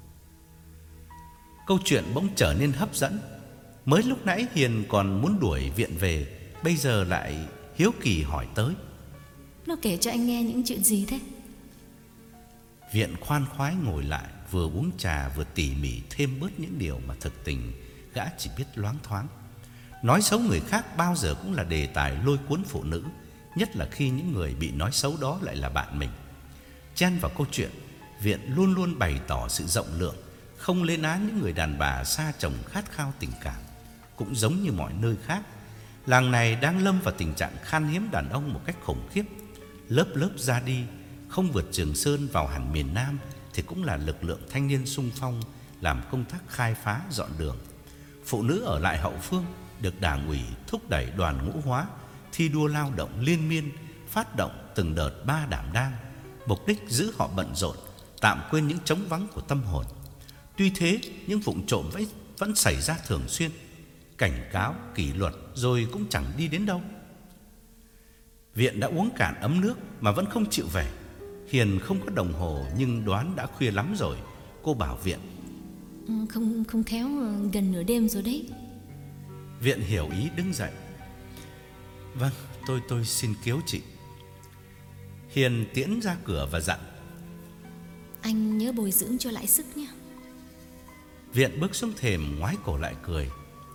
B: Câu chuyện bỗng trở nên hấp dẫn. Mới lúc nãy Hiền còn muốn đuổi Viện về, bây giờ lại hiếu kỳ hỏi tới:
A: Nó kể cho anh nghe những chuyện gì thế?
B: Viện khoan khoái ngồi lại, vừa uống trà vừa tỉ mỉ thêm bớt những điều mà thực tình gã chỉ biết loáng thoáng. Nói xấu người khác bao giờ cũng là đề tài lôi cuốn phụ nữ, nhất là khi những người bị nói xấu đó lại là bạn mình. Chen vào câu chuyện, Viện luôn luôn bày tỏ sự rộng lượng, không lên án những người đàn bà xa chồng khát khao tình cảm. Cũng giống như mọi nơi khác, làng này đang lâm vào tình trạng khan hiếm đàn ông một cách khủng khiếp. Lớp lớp ra đi, không vượt Trường Sơn vào hẳn miền Nam thì cũng là lực lượng thanh niên xung phong làm công tác khai phá dọn đường. Phụ nữ ở lại hậu phương được Đảng ủy thúc đẩy đoàn ngũ hóa, thi đua lao động liên miên, phát động từng đợt ba đảm đang, mục đích giữ họ bận rộn, tạm quên những trống vắng của tâm hồn. Tuy thế, những vụ trộm vẫn vẫn xảy ra thường xuyên, cảnh cáo, kỷ luật rồi cũng chẳng đi đến đâu. Viện đã uống cạn ấm nước mà vẫn không chịu về. Hiền không có đồng hồ nhưng đoán đã khuya lắm rồi. Cô bảo Viện:
A: ừ, Không không khéo gần nửa đêm rồi đấy.
B: Viện hiểu ý đứng dậy: Vâng, tôi tôi xin kiếu chị. Hiền tiễn ra cửa và dặn:
A: Anh nhớ bồi dưỡng cho lại sức nhé.
B: Viện bước xuống thềm ngoái cổ lại cười: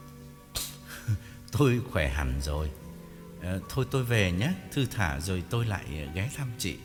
B: Tôi khỏe hẳn rồi. à, Thôi tôi về nhé, thư thả rồi tôi lại ghé thăm chị.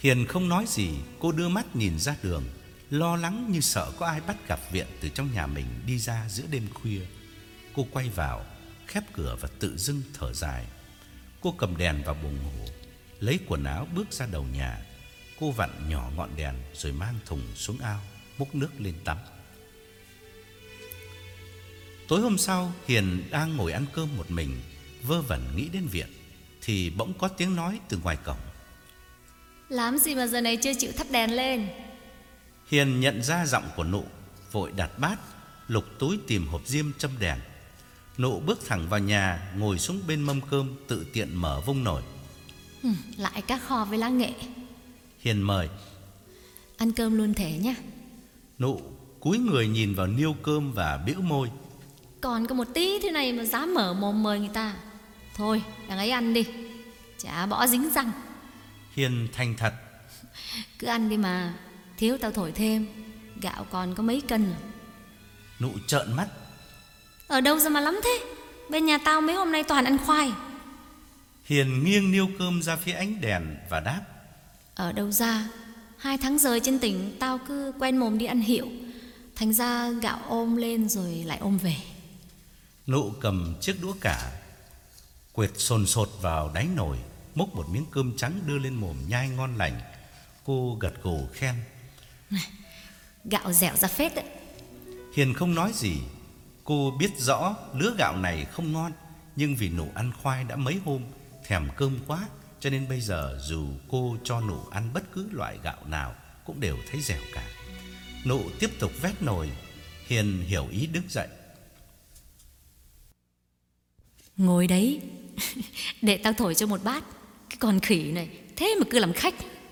B: Hiền không nói gì, cô đưa mắt nhìn ra đường, lo lắng như sợ có ai bắt gặp Viện từ trong nhà mình đi ra giữa đêm khuya. Cô quay vào, khép cửa và tự dưng thở dài. Cô cầm đèn vào buồng ngủ, lấy quần áo bước ra đầu nhà. Cô vặn nhỏ ngọn đèn rồi mang thùng xuống ao, múc nước lên tắm. Tối hôm sau, Hiền đang ngồi ăn cơm một mình, vơ vẩn nghĩ đến Viện, thì bỗng có tiếng nói từ ngoài cổng.
A: Làm gì mà giờ này chưa chịu thắp đèn lên?
B: Hiền nhận ra giọng của Nụ, vội đặt bát, lục túi tìm hộp diêm châm đèn. Nụ bước thẳng vào nhà, ngồi xuống bên mâm cơm, tự tiện mở vung nồi.
A: Ừ, lại cá kho với lá nghệ.
B: Hiền mời.
A: Ăn cơm luôn thể nhá.
B: Nụ cúi người nhìn vào niêu cơm và bĩu môi.
A: Còn có một tí thế này mà dám mở mồm mời người ta. Thôi, đằng ấy ăn đi, chả bỏ dính răng.
B: Hiền thành thật.
A: Cứ ăn đi mà, thiếu tao thổi thêm. Gạo còn có mấy cân rồi.
B: Nụ trợn mắt.
A: Ở đâu ra mà lắm thế? Bên nhà tao mấy hôm nay toàn ăn khoai.
B: Hiền nghiêng niêu cơm ra phía ánh đèn và đáp.
A: Ở đâu ra? Hai tháng rời trên tỉnh, tao cứ quen mồm đi ăn hiệu, thành ra gạo ôm lên rồi lại ôm về.
B: Nụ cầm chiếc đũa cả, quệt sồn sột vào đáy nồi, múc một miếng cơm trắng đưa lên mồm nhai ngon lành. Cô gật gù khen.
A: Gạo dẻo ra phết đấy.
B: Hiền không nói gì. Cô biết rõ lứa gạo này không ngon, nhưng vì Nụ ăn khoai đã mấy hôm, thèm cơm quá, cho nên bây giờ dù cô cho Nụ ăn bất cứ loại gạo nào cũng đều thấy dẻo cả. Nụ tiếp tục vét nồi. Hiền hiểu ý đứng dậy.
A: Ngồi đấy. Để tao thổi cho một bát. Cái con khỉ này thế mà cứ làm khách.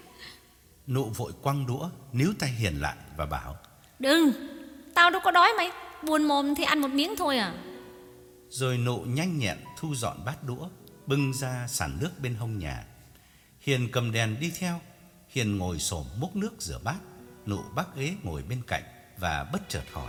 B: Nụ vội quăng đũa, níu tay Hiền lại và bảo.
A: Đừng, tao đâu có đói mày. Buồn mồm thì ăn một miếng thôi à.
B: Rồi Nụ nhanh nhẹn thu dọn bát đũa, bưng ra sàn nước bên hông nhà. Hiền cầm đèn đi theo. Hiền ngồi xổm múc nước rửa bát. Nụ bắc ghế ngồi bên cạnh và bất chợt hỏi.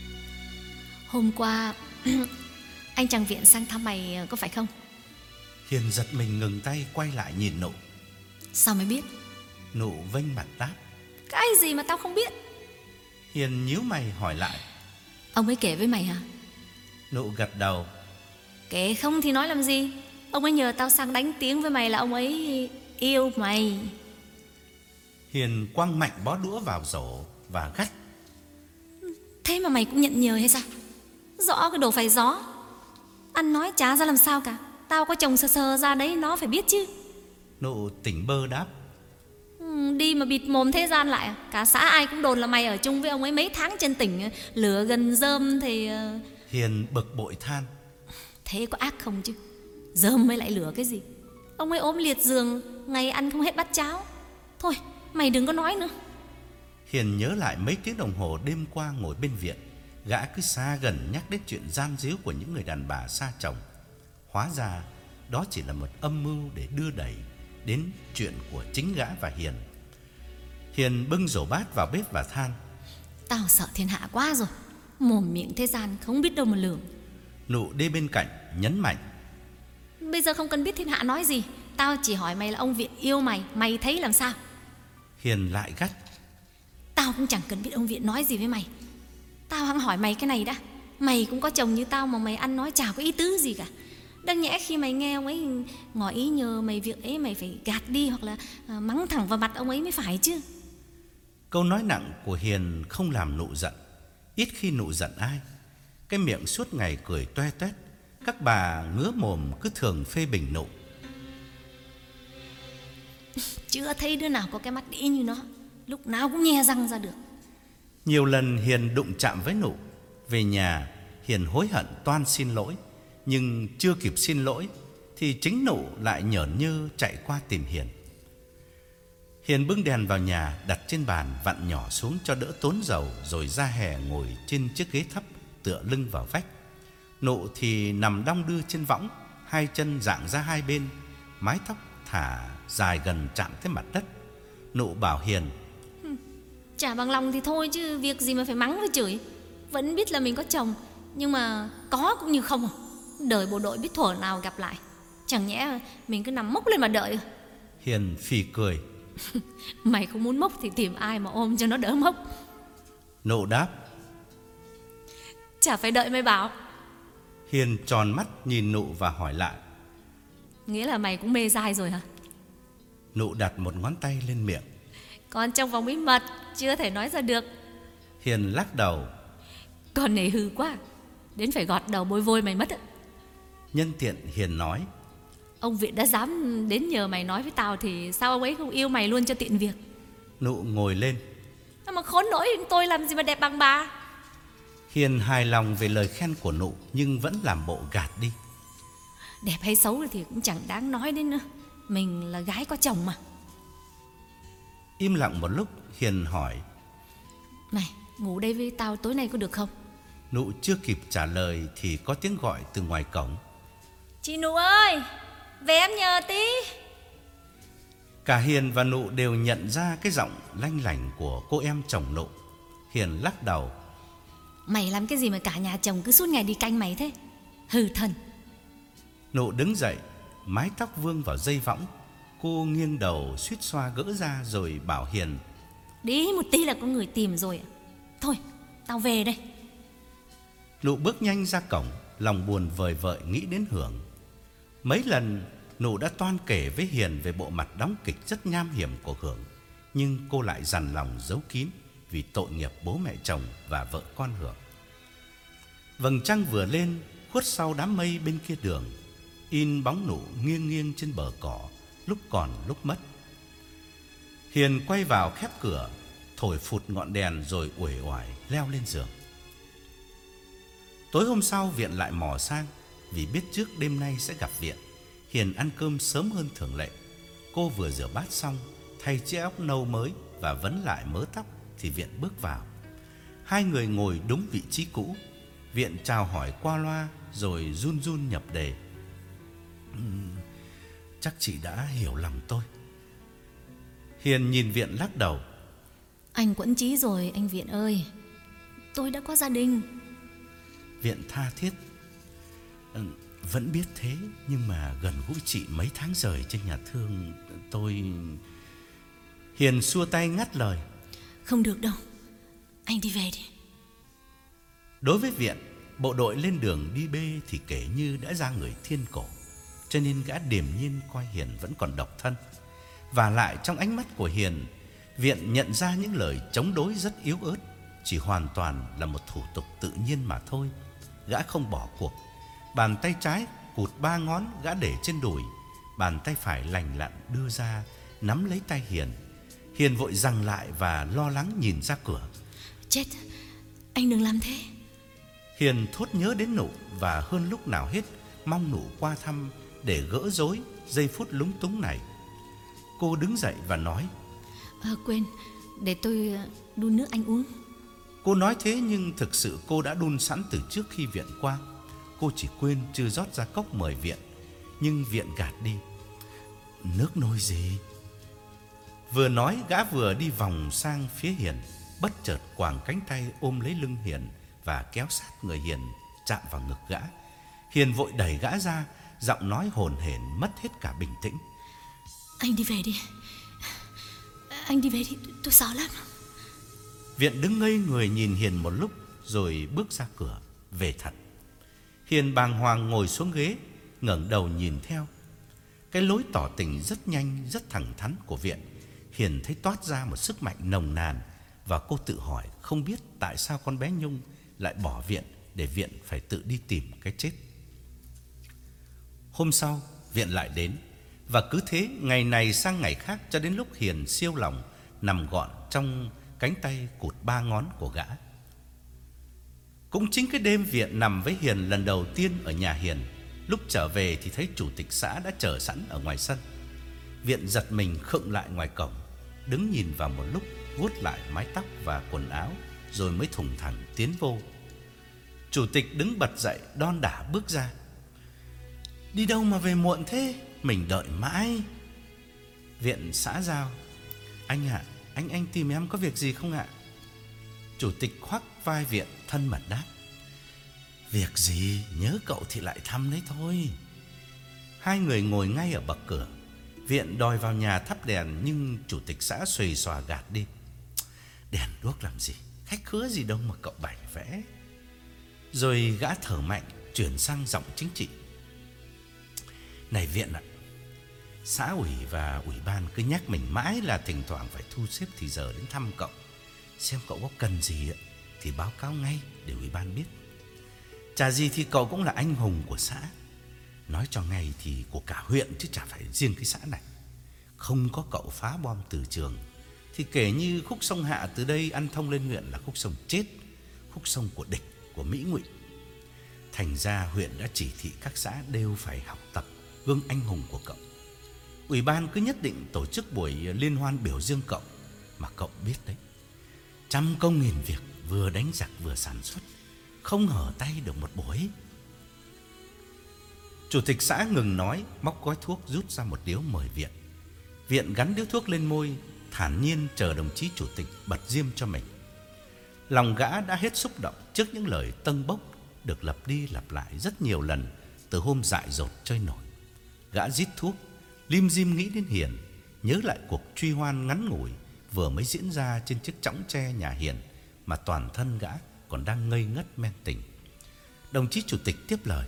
A: Hôm qua anh chàng Viện sang thăm mày có phải không?
B: Hiền giật mình ngừng tay, quay lại nhìn Nụ.
A: Sao mày biết?
B: Nụ vênh mặt đáp.
A: Cái gì mà tao không biết?
B: Hiền nhíu mày hỏi lại.
A: Ông ấy kể với mày hả?
B: Nụ gật đầu.
A: Kể không thì nói làm gì. Ông ấy nhờ tao sang đánh tiếng với mày là ông ấy yêu mày.
B: Hiền quăng mạnh bó đũa vào rổ và gắt.
A: Thế mà mày cũng nhận nhờ hay sao? Rõ cái đồ phải gió. Ăn nói chả ra làm sao cả. Tao có chồng sờ sờ ra đấy nó phải biết chứ.
B: Nụ tỉnh bơ đáp.
A: Ừ, đi mà bịt mồm thế gian lại à? Cả xã ai cũng đồn là mày ở chung với ông ấy mấy tháng trên tỉnh, lửa gần rơm thì...
B: Hiền bực bội than.
A: Thế có ác không chứ? Rơm mới lại lửa cái gì? Ông ấy ốm liệt giường, ngày ăn không hết bát cháo. Thôi mày đừng có nói nữa.
B: Hiền nhớ lại mấy tiếng đồng hồ đêm qua ngồi bên Viện, gã cứ xa gần nhắc đến chuyện gian díu của những người đàn bà xa chồng. Hóa ra đó chỉ là một âm mưu để đưa đẩy đến chuyện của chính gã và Hiền. Hiền bưng rổ bát vào bếp và than.
A: Tao sợ thiên hạ quá rồi. Mồm miệng thế gian không biết đâu mà lường.
B: Nụ đi bên cạnh nhấn mạnh.
A: Bây giờ không cần biết thiên hạ nói gì. Tao chỉ hỏi mày là ông Viện yêu mày, mày thấy làm sao?
B: Hiền lại gắt.
A: Tao cũng chẳng cần biết ông Viện nói gì với mày. Tao hẵng hỏi mày cái này đã. Mày cũng có chồng như tao mà mày ăn nói chả có ý tứ gì cả. Đáng nhẽ khi mày nghe ông ấy ngỏ ý nhờ mày việc ấy, mày phải gạt đi hoặc là mắng thẳng vào mặt ông ấy mới phải chứ.
B: Câu nói nặng của Hiền không làm Nụ giận. Ít khi Nụ giận ai. Cái miệng suốt ngày cười toe toét. Các bà ngứa mồm cứ thường phê bình Nụ.
A: Chưa thấy đứa nào có cái mắt đĩ như nó, lúc nào cũng nhe răng ra được.
B: Nhiều lần Hiền đụng chạm với Nụ. Về nhà Hiền hối hận toan xin lỗi. Nhưng chưa kịp xin lỗi thì chính Nụ lại nhởn nhơ chạy qua tìm Hiền. Hiền bưng đèn vào nhà, đặt trên bàn, vặn nhỏ xuống cho đỡ tốn dầu, rồi ra hè ngồi trên chiếc ghế thấp, tựa lưng vào vách. Nụ thì nằm đong đưa trên võng, hai chân dạng ra hai bên, mái tóc thả dài gần chạm tới mặt đất. Nụ bảo Hiền.
A: Chả bằng lòng thì thôi chứ việc gì mà phải mắng với chửi. Vẫn biết là mình có chồng, nhưng mà có cũng như không à. Đời bộ đội biết thuở nào gặp lại. Chẳng nhẽ mình cứ nằm mốc lên mà đợi.
B: Hiền phì cười.
A: Mày không muốn mốc thì tìm ai mà ôm cho nó đỡ mốc.
B: Nụ đáp.
A: Chả phải đợi mày bảo.
B: Hiền tròn mắt nhìn Nụ và hỏi lại.
A: Nghĩa là mày cũng mê dai rồi hả?
B: Nụ đặt một ngón tay lên miệng.
A: Còn trong vòng bí mật, chưa thể nói ra được.
B: Hiền lắc đầu.
A: Con này hư quá, đến phải gọt đầu bôi vôi mày mất ạ.
B: Nhân tiện Hiền nói.
A: Ông Viện đã dám đến nhờ mày nói với tao thì sao ông ấy không yêu mày luôn cho tiện việc?
B: Nụ ngồi lên.
A: Mà khốn nỗi, tôi làm gì mà đẹp bằng bà.
B: Hiền hài lòng về lời khen của Nụ nhưng vẫn làm bộ gạt đi.
A: Đẹp hay xấu thì cũng chẳng đáng nói đến nữa. Mình là gái có chồng mà.
B: Im lặng một lúc, Hiền hỏi.
A: Này, ngủ đây với tao tối nay có được không?
B: Nụ chưa kịp trả lời thì có tiếng gọi từ ngoài cổng.
A: Chị Nụ ơi, về em nhờ tí.
B: Cả Hiền và Nụ đều nhận ra cái giọng lanh lảnh của cô em chồng Nụ. Hiền lắc đầu.
A: Mày làm cái gì mà cả nhà chồng cứ suốt ngày đi canh mày thế? Hư thần.
B: Nụ đứng dậy, mái tóc vương vào dây võng. Cô nghiêng đầu suýt xoa gỡ ra rồi bảo Hiền.
A: Đi một tí là có người tìm rồi. Thôi, tao về đây.
B: Nụ bước nhanh ra cổng, lòng buồn vời vợi nghĩ đến Hưởng. Mấy lần Nụ đã toan kể với Hiền về bộ mặt đóng kịch rất nham hiểm của Hưởng, nhưng cô lại dằn lòng giấu kín vì tội nghiệp bố mẹ chồng và vợ con Hưởng. Vầng trăng vừa lên, khuất sau đám mây bên kia đường, in bóng Nụ nghiêng nghiêng trên bờ cỏ, lúc còn lúc mất. Hiền quay vào khép cửa, thổi phụt ngọn đèn rồi uể oải leo lên giường. Tối hôm sau Viện lại mò sang, vì biết trước đêm nay sẽ gặp Viện. Hiền ăn cơm sớm hơn thường lệ. Cô vừa rửa bát xong, thay chiếc áo nâu mới và vấn lại mớ tóc thì Viện bước vào. Hai người ngồi đúng vị trí cũ. Viện chào hỏi qua loa rồi run run nhập đề. uhm, Chắc chị đã hiểu lòng tôi. Hiền nhìn Viện lắc đầu.
A: Anh quẫn trí rồi anh Viện ơi. Tôi đã có gia đình.
B: Viện tha thiết. ừ, Vẫn biết thế, nhưng mà gần gũi chị mấy tháng rời trên nhà thương tôi... Hiền xua tay ngắt lời.
A: Không được đâu, anh đi về đi.
B: Đối với Viện, bộ đội lên đường đi bê thì kể như đã ra người thiên cổ, cho nên gã điềm nhiên coi Hiền vẫn còn độc thân. Và lại trong ánh mắt của Hiền, Viện nhận ra những lời chống đối rất yếu ớt, chỉ hoàn toàn là một thủ tục tự nhiên mà thôi. Gã không bỏ cuộc. Bàn tay trái cụt ba ngón gã để trên đùi, bàn tay phải lành lặn đưa ra nắm lấy tay Hiền. Hiền vội giằng lại và lo lắng nhìn ra cửa.
A: Chết, anh đừng làm thế.
B: Hiền thốt nhớ đến Nụ và hơn lúc nào hết mong Nụ qua thăm để gỡ rối giây phút lúng túng này. Cô đứng dậy và nói.
A: À, quên, để tôi đun nước anh uống.
B: Cô nói thế nhưng thực sự cô đã đun sẵn từ trước khi Viện qua. Cô chỉ quên chưa rót ra cốc mời Viện, nhưng Viện gạt đi. Nước nôi gì? Vừa nói gã vừa đi vòng sang phía Hiền, bất chợt quàng cánh tay ôm lấy lưng Hiền và kéo sát người Hiền chạm vào ngực gã. Hiền vội đẩy gã ra, giọng nói hồn hển mất hết cả bình tĩnh.
A: Anh đi về đi. Anh đi về đi, tôi sợ lắm.
B: Viện đứng ngây người nhìn Hiền một lúc rồi bước ra cửa, về thật. Hiền bàng hoàng ngồi xuống ghế, ngẩng đầu nhìn theo. Cái lối tỏ tình rất nhanh, rất thẳng thắn của Viện, Hiền thấy toát ra một sức mạnh nồng nàn. Và cô tự hỏi không biết tại sao con bé Nhung lại bỏ Viện để Viện phải tự đi tìm cái chết. Hôm sau Viện lại đến. Và cứ thế ngày này sang ngày khác, cho đến lúc Hiền siêu lòng nằm gọn trong cánh tay cụt ba ngón của gã. Cũng chính cái đêm Viện nằm với Hiền lần đầu tiên ở nhà Hiền, lúc trở về thì thấy chủ tịch xã đã chờ sẵn ở ngoài sân. Viện giật mình khựng lại ngoài cổng, đứng nhìn vào một lúc, vuốt lại mái tóc và quần áo, rồi mới thùng thẳng tiến vô. Chủ tịch đứng bật dậy đon đả bước ra. Đi đâu mà về muộn thế? Mình đợi mãi. Viện xã giao. Anh ạ, à, anh anh tìm em có việc gì không ạ? Chủ tịch khoác vai Viện thân mật đáp. Việc gì, nhớ cậu thì lại thăm đấy thôi. Hai người ngồi ngay ở bậc cửa. Viện đòi vào nhà thắp đèn, nhưng chủ tịch xã xuề xòa gạt đi. Đèn đuốc làm gì, khách khứa gì đâu mà cậu bày vẽ. Rồi gã thở mạnh, chuyển sang giọng chính trị. Này Viện ạ, xã ủy và ủy ban cứ nhắc mình mãi là thỉnh thoảng phải thu xếp thì giờ đến thăm cậu. Xem cậu có cần gì thì báo cáo ngay để ủy ban biết. Chả gì thì cậu cũng là anh hùng của xã. Nói cho ngay thì của cả huyện chứ chả phải riêng cái xã này. Không có cậu phá bom từ trường thì kể như khúc sông Hạ từ đây ăn thông lên huyện là khúc sông chết, khúc sông của địch, của Mỹ ngụy. Thành ra huyện đã chỉ thị các xã đều phải học tập gương anh hùng của cậu. Ủy ban cứ nhất định tổ chức buổi liên hoan biểu dương cậu. Mà cậu biết đấy, trăm công nghìn việc, vừa đánh giặc vừa sản xuất, không hở tay được một buổi. Chủ tịch xã ngừng nói, móc gói thuốc rút ra một điếu mời Viện. Viện gắn điếu thuốc lên môi, thản nhiên chờ đồng chí chủ tịch bật diêm cho mình. Lòng gã đã hết xúc động trước những lời tâng bốc được lặp đi lặp lại rất nhiều lần từ hôm dại dột chơi nổi. Gã rít thuốc, lim dim nghĩ đến Hiền, nhớ lại cuộc truy hoan ngắn ngủi vừa mới diễn ra trên chiếc chõng tre nhà Hiền, mà toàn thân gã còn đang ngây ngất men tỉnh. Đồng chí chủ tịch tiếp lời.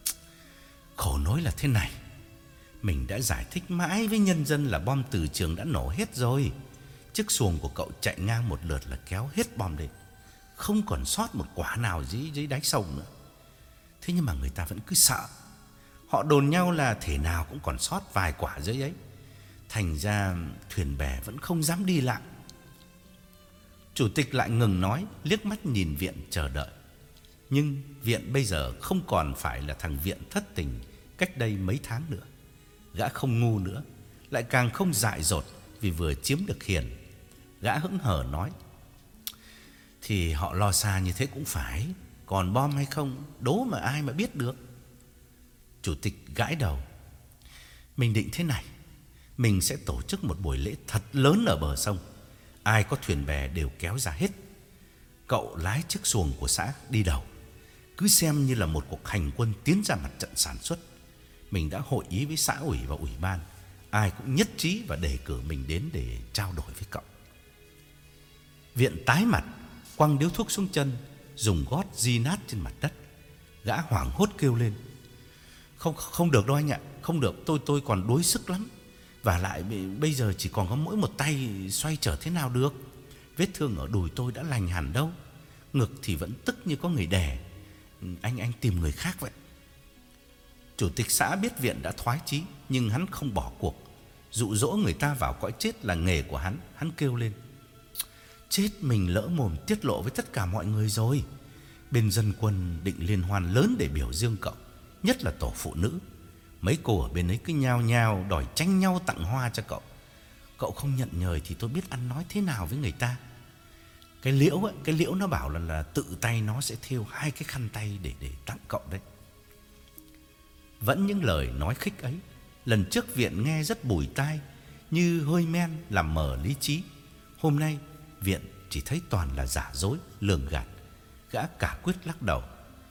B: Khổ nỗi là thế này, mình đã giải thích mãi với nhân dân là bom từ trường đã nổ hết rồi. Chiếc xuồng của cậu chạy ngang một lượt là kéo hết bom lên, không còn sót một quả nào dưới dưới đáy sông nữa. Thế nhưng mà người ta vẫn cứ sợ. Họ đồn nhau là thể nào cũng còn sót vài quả dưới ấy. Thành ra thuyền bè vẫn không dám đi lại. Chủ tịch lại ngừng nói, liếc mắt nhìn Viện chờ đợi. Nhưng Viện bây giờ không còn phải là thằng Viện thất tình cách đây mấy tháng nữa. Gã không ngu nữa, lại càng không dại dột vì vừa chiếm được Hiền. Gã hững hờ nói. Thì họ lo xa như thế cũng phải, còn bom hay không đố mà ai mà biết được. Chủ tịch gãi đầu. Mình định thế này, mình sẽ tổ chức một buổi lễ thật lớn ở bờ sông. Ai có thuyền bè đều kéo ra hết. Cậu lái chiếc xuồng của xã đi đầu, cứ xem như là một cuộc hành quân tiến ra mặt trận sản xuất. Mình đã hội ý với xã ủy và ủy ban, ai cũng nhất trí và đề cử mình đến để trao đổi với cậu. Viện tái mặt, quăng điếu thuốc xuống chân, dùng gót di nát trên mặt đất. Gã hoảng hốt kêu lên. Không không được đâu anh ạ, không được, tôi tôi còn đuối sức lắm. Và lại bây giờ chỉ còn có mỗi một tay, xoay trở thế nào được. Vết thương ở đùi tôi đã lành hẳn đâu, ngực thì vẫn tức như có người đè. Anh anh tìm người khác vậy. Chủ tịch xã biết Viện đã thoái chí, nhưng hắn không bỏ cuộc. Dụ dỗ người ta vào cõi chết là nghề của hắn. Hắn kêu lên. Chết mình lỡ mồm tiết lộ với tất cả mọi người rồi. Bên dân quân định liên hoan lớn để biểu dương cậu, nhất là tổ phụ nữ. Mấy cô ở bên ấy cứ nhao nhao đòi tranh nhau tặng hoa cho cậu. Cậu không nhận nhời thì tôi biết ăn nói thế nào với người ta. Cái Liễu ấy, cái Liễu nó bảo là, là tự tay nó sẽ thêu hai cái khăn tay để, để tặng cậu đấy. Vẫn những lời nói khích ấy, lần trước Viện nghe rất bùi tai, như hơi men làm mờ lý trí. Hôm nay Viện chỉ thấy toàn là giả dối, lường gạt. Gã cả quyết lắc đầu.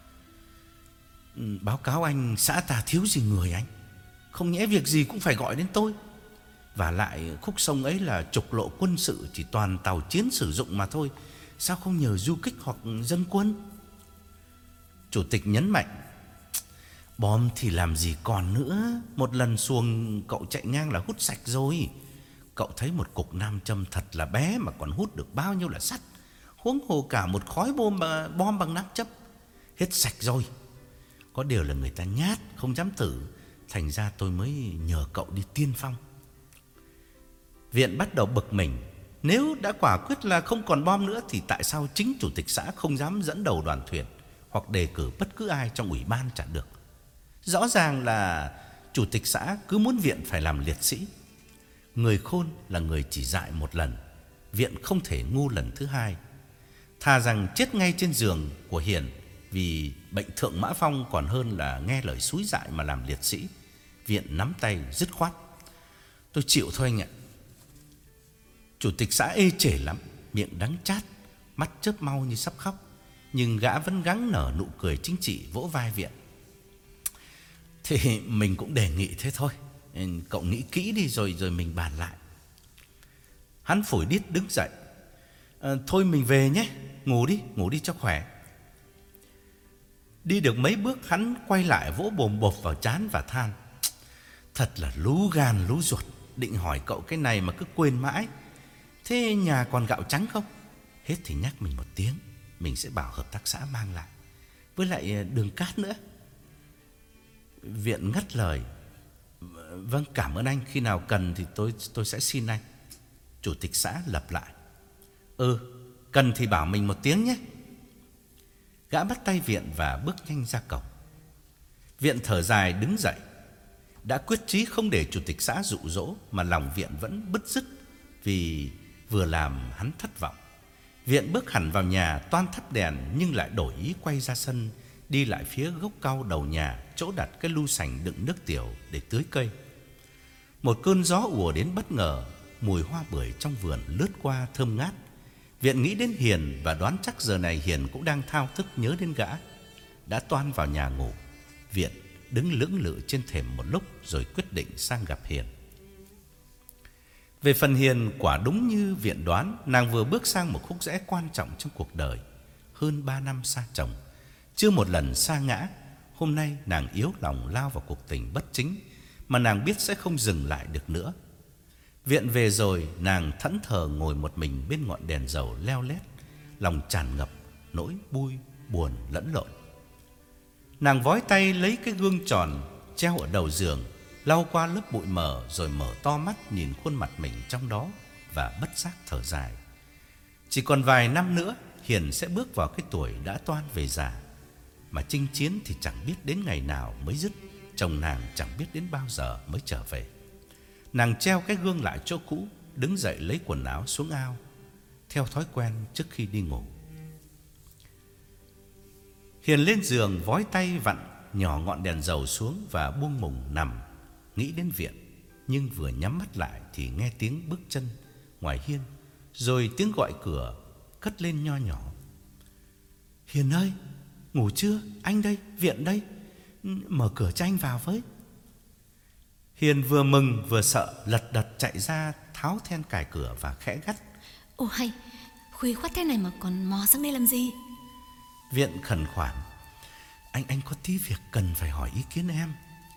B: Báo cáo anh, xã ta thiếu gì người anh, không nhẽ việc gì cũng phải gọi đến tôi. Và lại khúc sông ấy là trục lộ quân sự, chỉ toàn tàu chiến sử dụng mà thôi, sao không nhờ du kích hoặc dân quân? Chủ tịch nhấn mạnh. Bom thì làm gì còn nữa, một lần xuồng cậu chạy ngang là hút sạch rồi. Cậu thấy một cục nam châm thật là bé mà còn hút được bao nhiêu là sắt, huống hồ cả một khói bom, bom bằng nam châm. Hết sạch rồi. Có điều là người ta nhát, không dám thử, thành ra tôi mới nhờ cậu đi tiên phong. Viện bắt đầu bực mình. Nếu đã quả quyết là không còn bom nữa thì tại sao chính chủ tịch xã không dám dẫn đầu đoàn thuyền hoặc đề cử bất cứ ai trong ủy ban chả được? Rõ ràng là chủ tịch xã cứ muốn Viện phải làm liệt sĩ. Người khôn là người chỉ dại một lần, Viện không thể ngu lần thứ hai. Thà rằng chết ngay trên giường của Hiền vì bệnh thượng mã phong còn hơn là nghe lời xúi dại mà làm liệt sĩ. Viện nắm tay dứt khoát. Tôi chịu thôi anh ạ. Chủ tịch xã ê chề lắm, miệng đắng chát, mắt chớp mau như sắp khóc, nhưng gã vẫn gắng nở nụ cười chính trị, vỗ vai Viện. Thì mình cũng đề nghị thế thôi. cậu nghĩ kỹ đi rồi rồi mình bàn lại. Hắn phủi đít đứng dậy. À, thôi mình về nhé, ngủ đi, ngủ đi cho khỏe. Đi được mấy bước hắn quay lại vỗ bồm bộp vào trán và than: thật là lú gan lú ruột, định hỏi cậu cái này mà cứ quên mãi. Thế nhà còn gạo trắng không? Hết thì nhắc mình một tiếng, mình sẽ bảo hợp tác xã mang lại. Với lại đường cát nữa. Viện ngắt lời: vâng, cảm ơn anh, khi nào cần thì tôi tôi sẽ xin anh. Chủ tịch xã lặp lại: Ừ, cần thì bảo mình một tiếng nhé. Gã bắt tay Viện và bước nhanh ra cổng. Viện thở dài đứng dậy. Đã quyết chí không để chủ tịch xã dụ dỗ, mà lòng Viện vẫn bứt rứt vì vừa làm hắn thất vọng. Viện bước hẳn vào nhà toan thắp đèn, nhưng lại đổi ý quay ra sân, đi lại phía gốc cau đầu nhà, chỗ đặt cái lu sành đựng nước tiểu để tưới cây. Một cơn gió ùa đến bất ngờ, mùi hoa bưởi trong vườn lướt qua thơm ngát. Viện nghĩ đến Hiền và đoán chắc giờ này Hiền cũng đang thao thức nhớ đến gã. Đã toan vào nhà ngủ, Viện đứng lưỡng lự trên thềm một lúc rồi quyết định sang gặp Hiền. Về phần Hiền, quả đúng như Viện đoán, nàng vừa bước sang một khúc rẽ quan trọng trong cuộc đời. Hơn ba năm xa chồng, chưa một lần sa ngã, hôm nay nàng yếu lòng lao vào cuộc tình bất chính mà nàng biết sẽ không dừng lại được nữa. Viện về rồi, nàng thẫn thờ ngồi một mình bên ngọn đèn dầu leo lét, lòng tràn ngập nỗi vui, buồn lẫn lộn. Nàng vói tay lấy cái gương tròn treo ở đầu giường, lau qua lớp bụi mờ rồi mở to mắt nhìn khuôn mặt mình trong đó và bất giác thở dài. Chỉ còn vài năm nữa, Hiền sẽ bước vào cái tuổi đã toan về già. Mà chinh chiến thì chẳng biết đến ngày nào mới dứt, chồng nàng chẳng biết đến bao giờ mới trở về. Nàng treo cái gương lại chỗ cũ, đứng dậy lấy quần áo xuống ao, theo thói quen trước khi đi ngủ. Hiền lên giường vói tay vặn nhỏ ngọn đèn dầu xuống và buông mùng nằm, nghĩ đến Viện. Nhưng vừa nhắm mắt lại thì nghe tiếng bước chân ngoài hiên, rồi tiếng gọi cửa cất lên nho nhỏ: Hiền ơi, ngủ chưa? Anh đây, Viện đây, mở cửa cho anh vào với. Hiền vừa mừng vừa sợ, lật đật chạy ra tháo then cài cửa và khẽ gắt:
A: Ồ hay, khuya khoắt thế này mà còn mò sang đây làm gì?
B: Viện khẩn khoản: Anh anh có tí việc cần phải hỏi ý kiến em.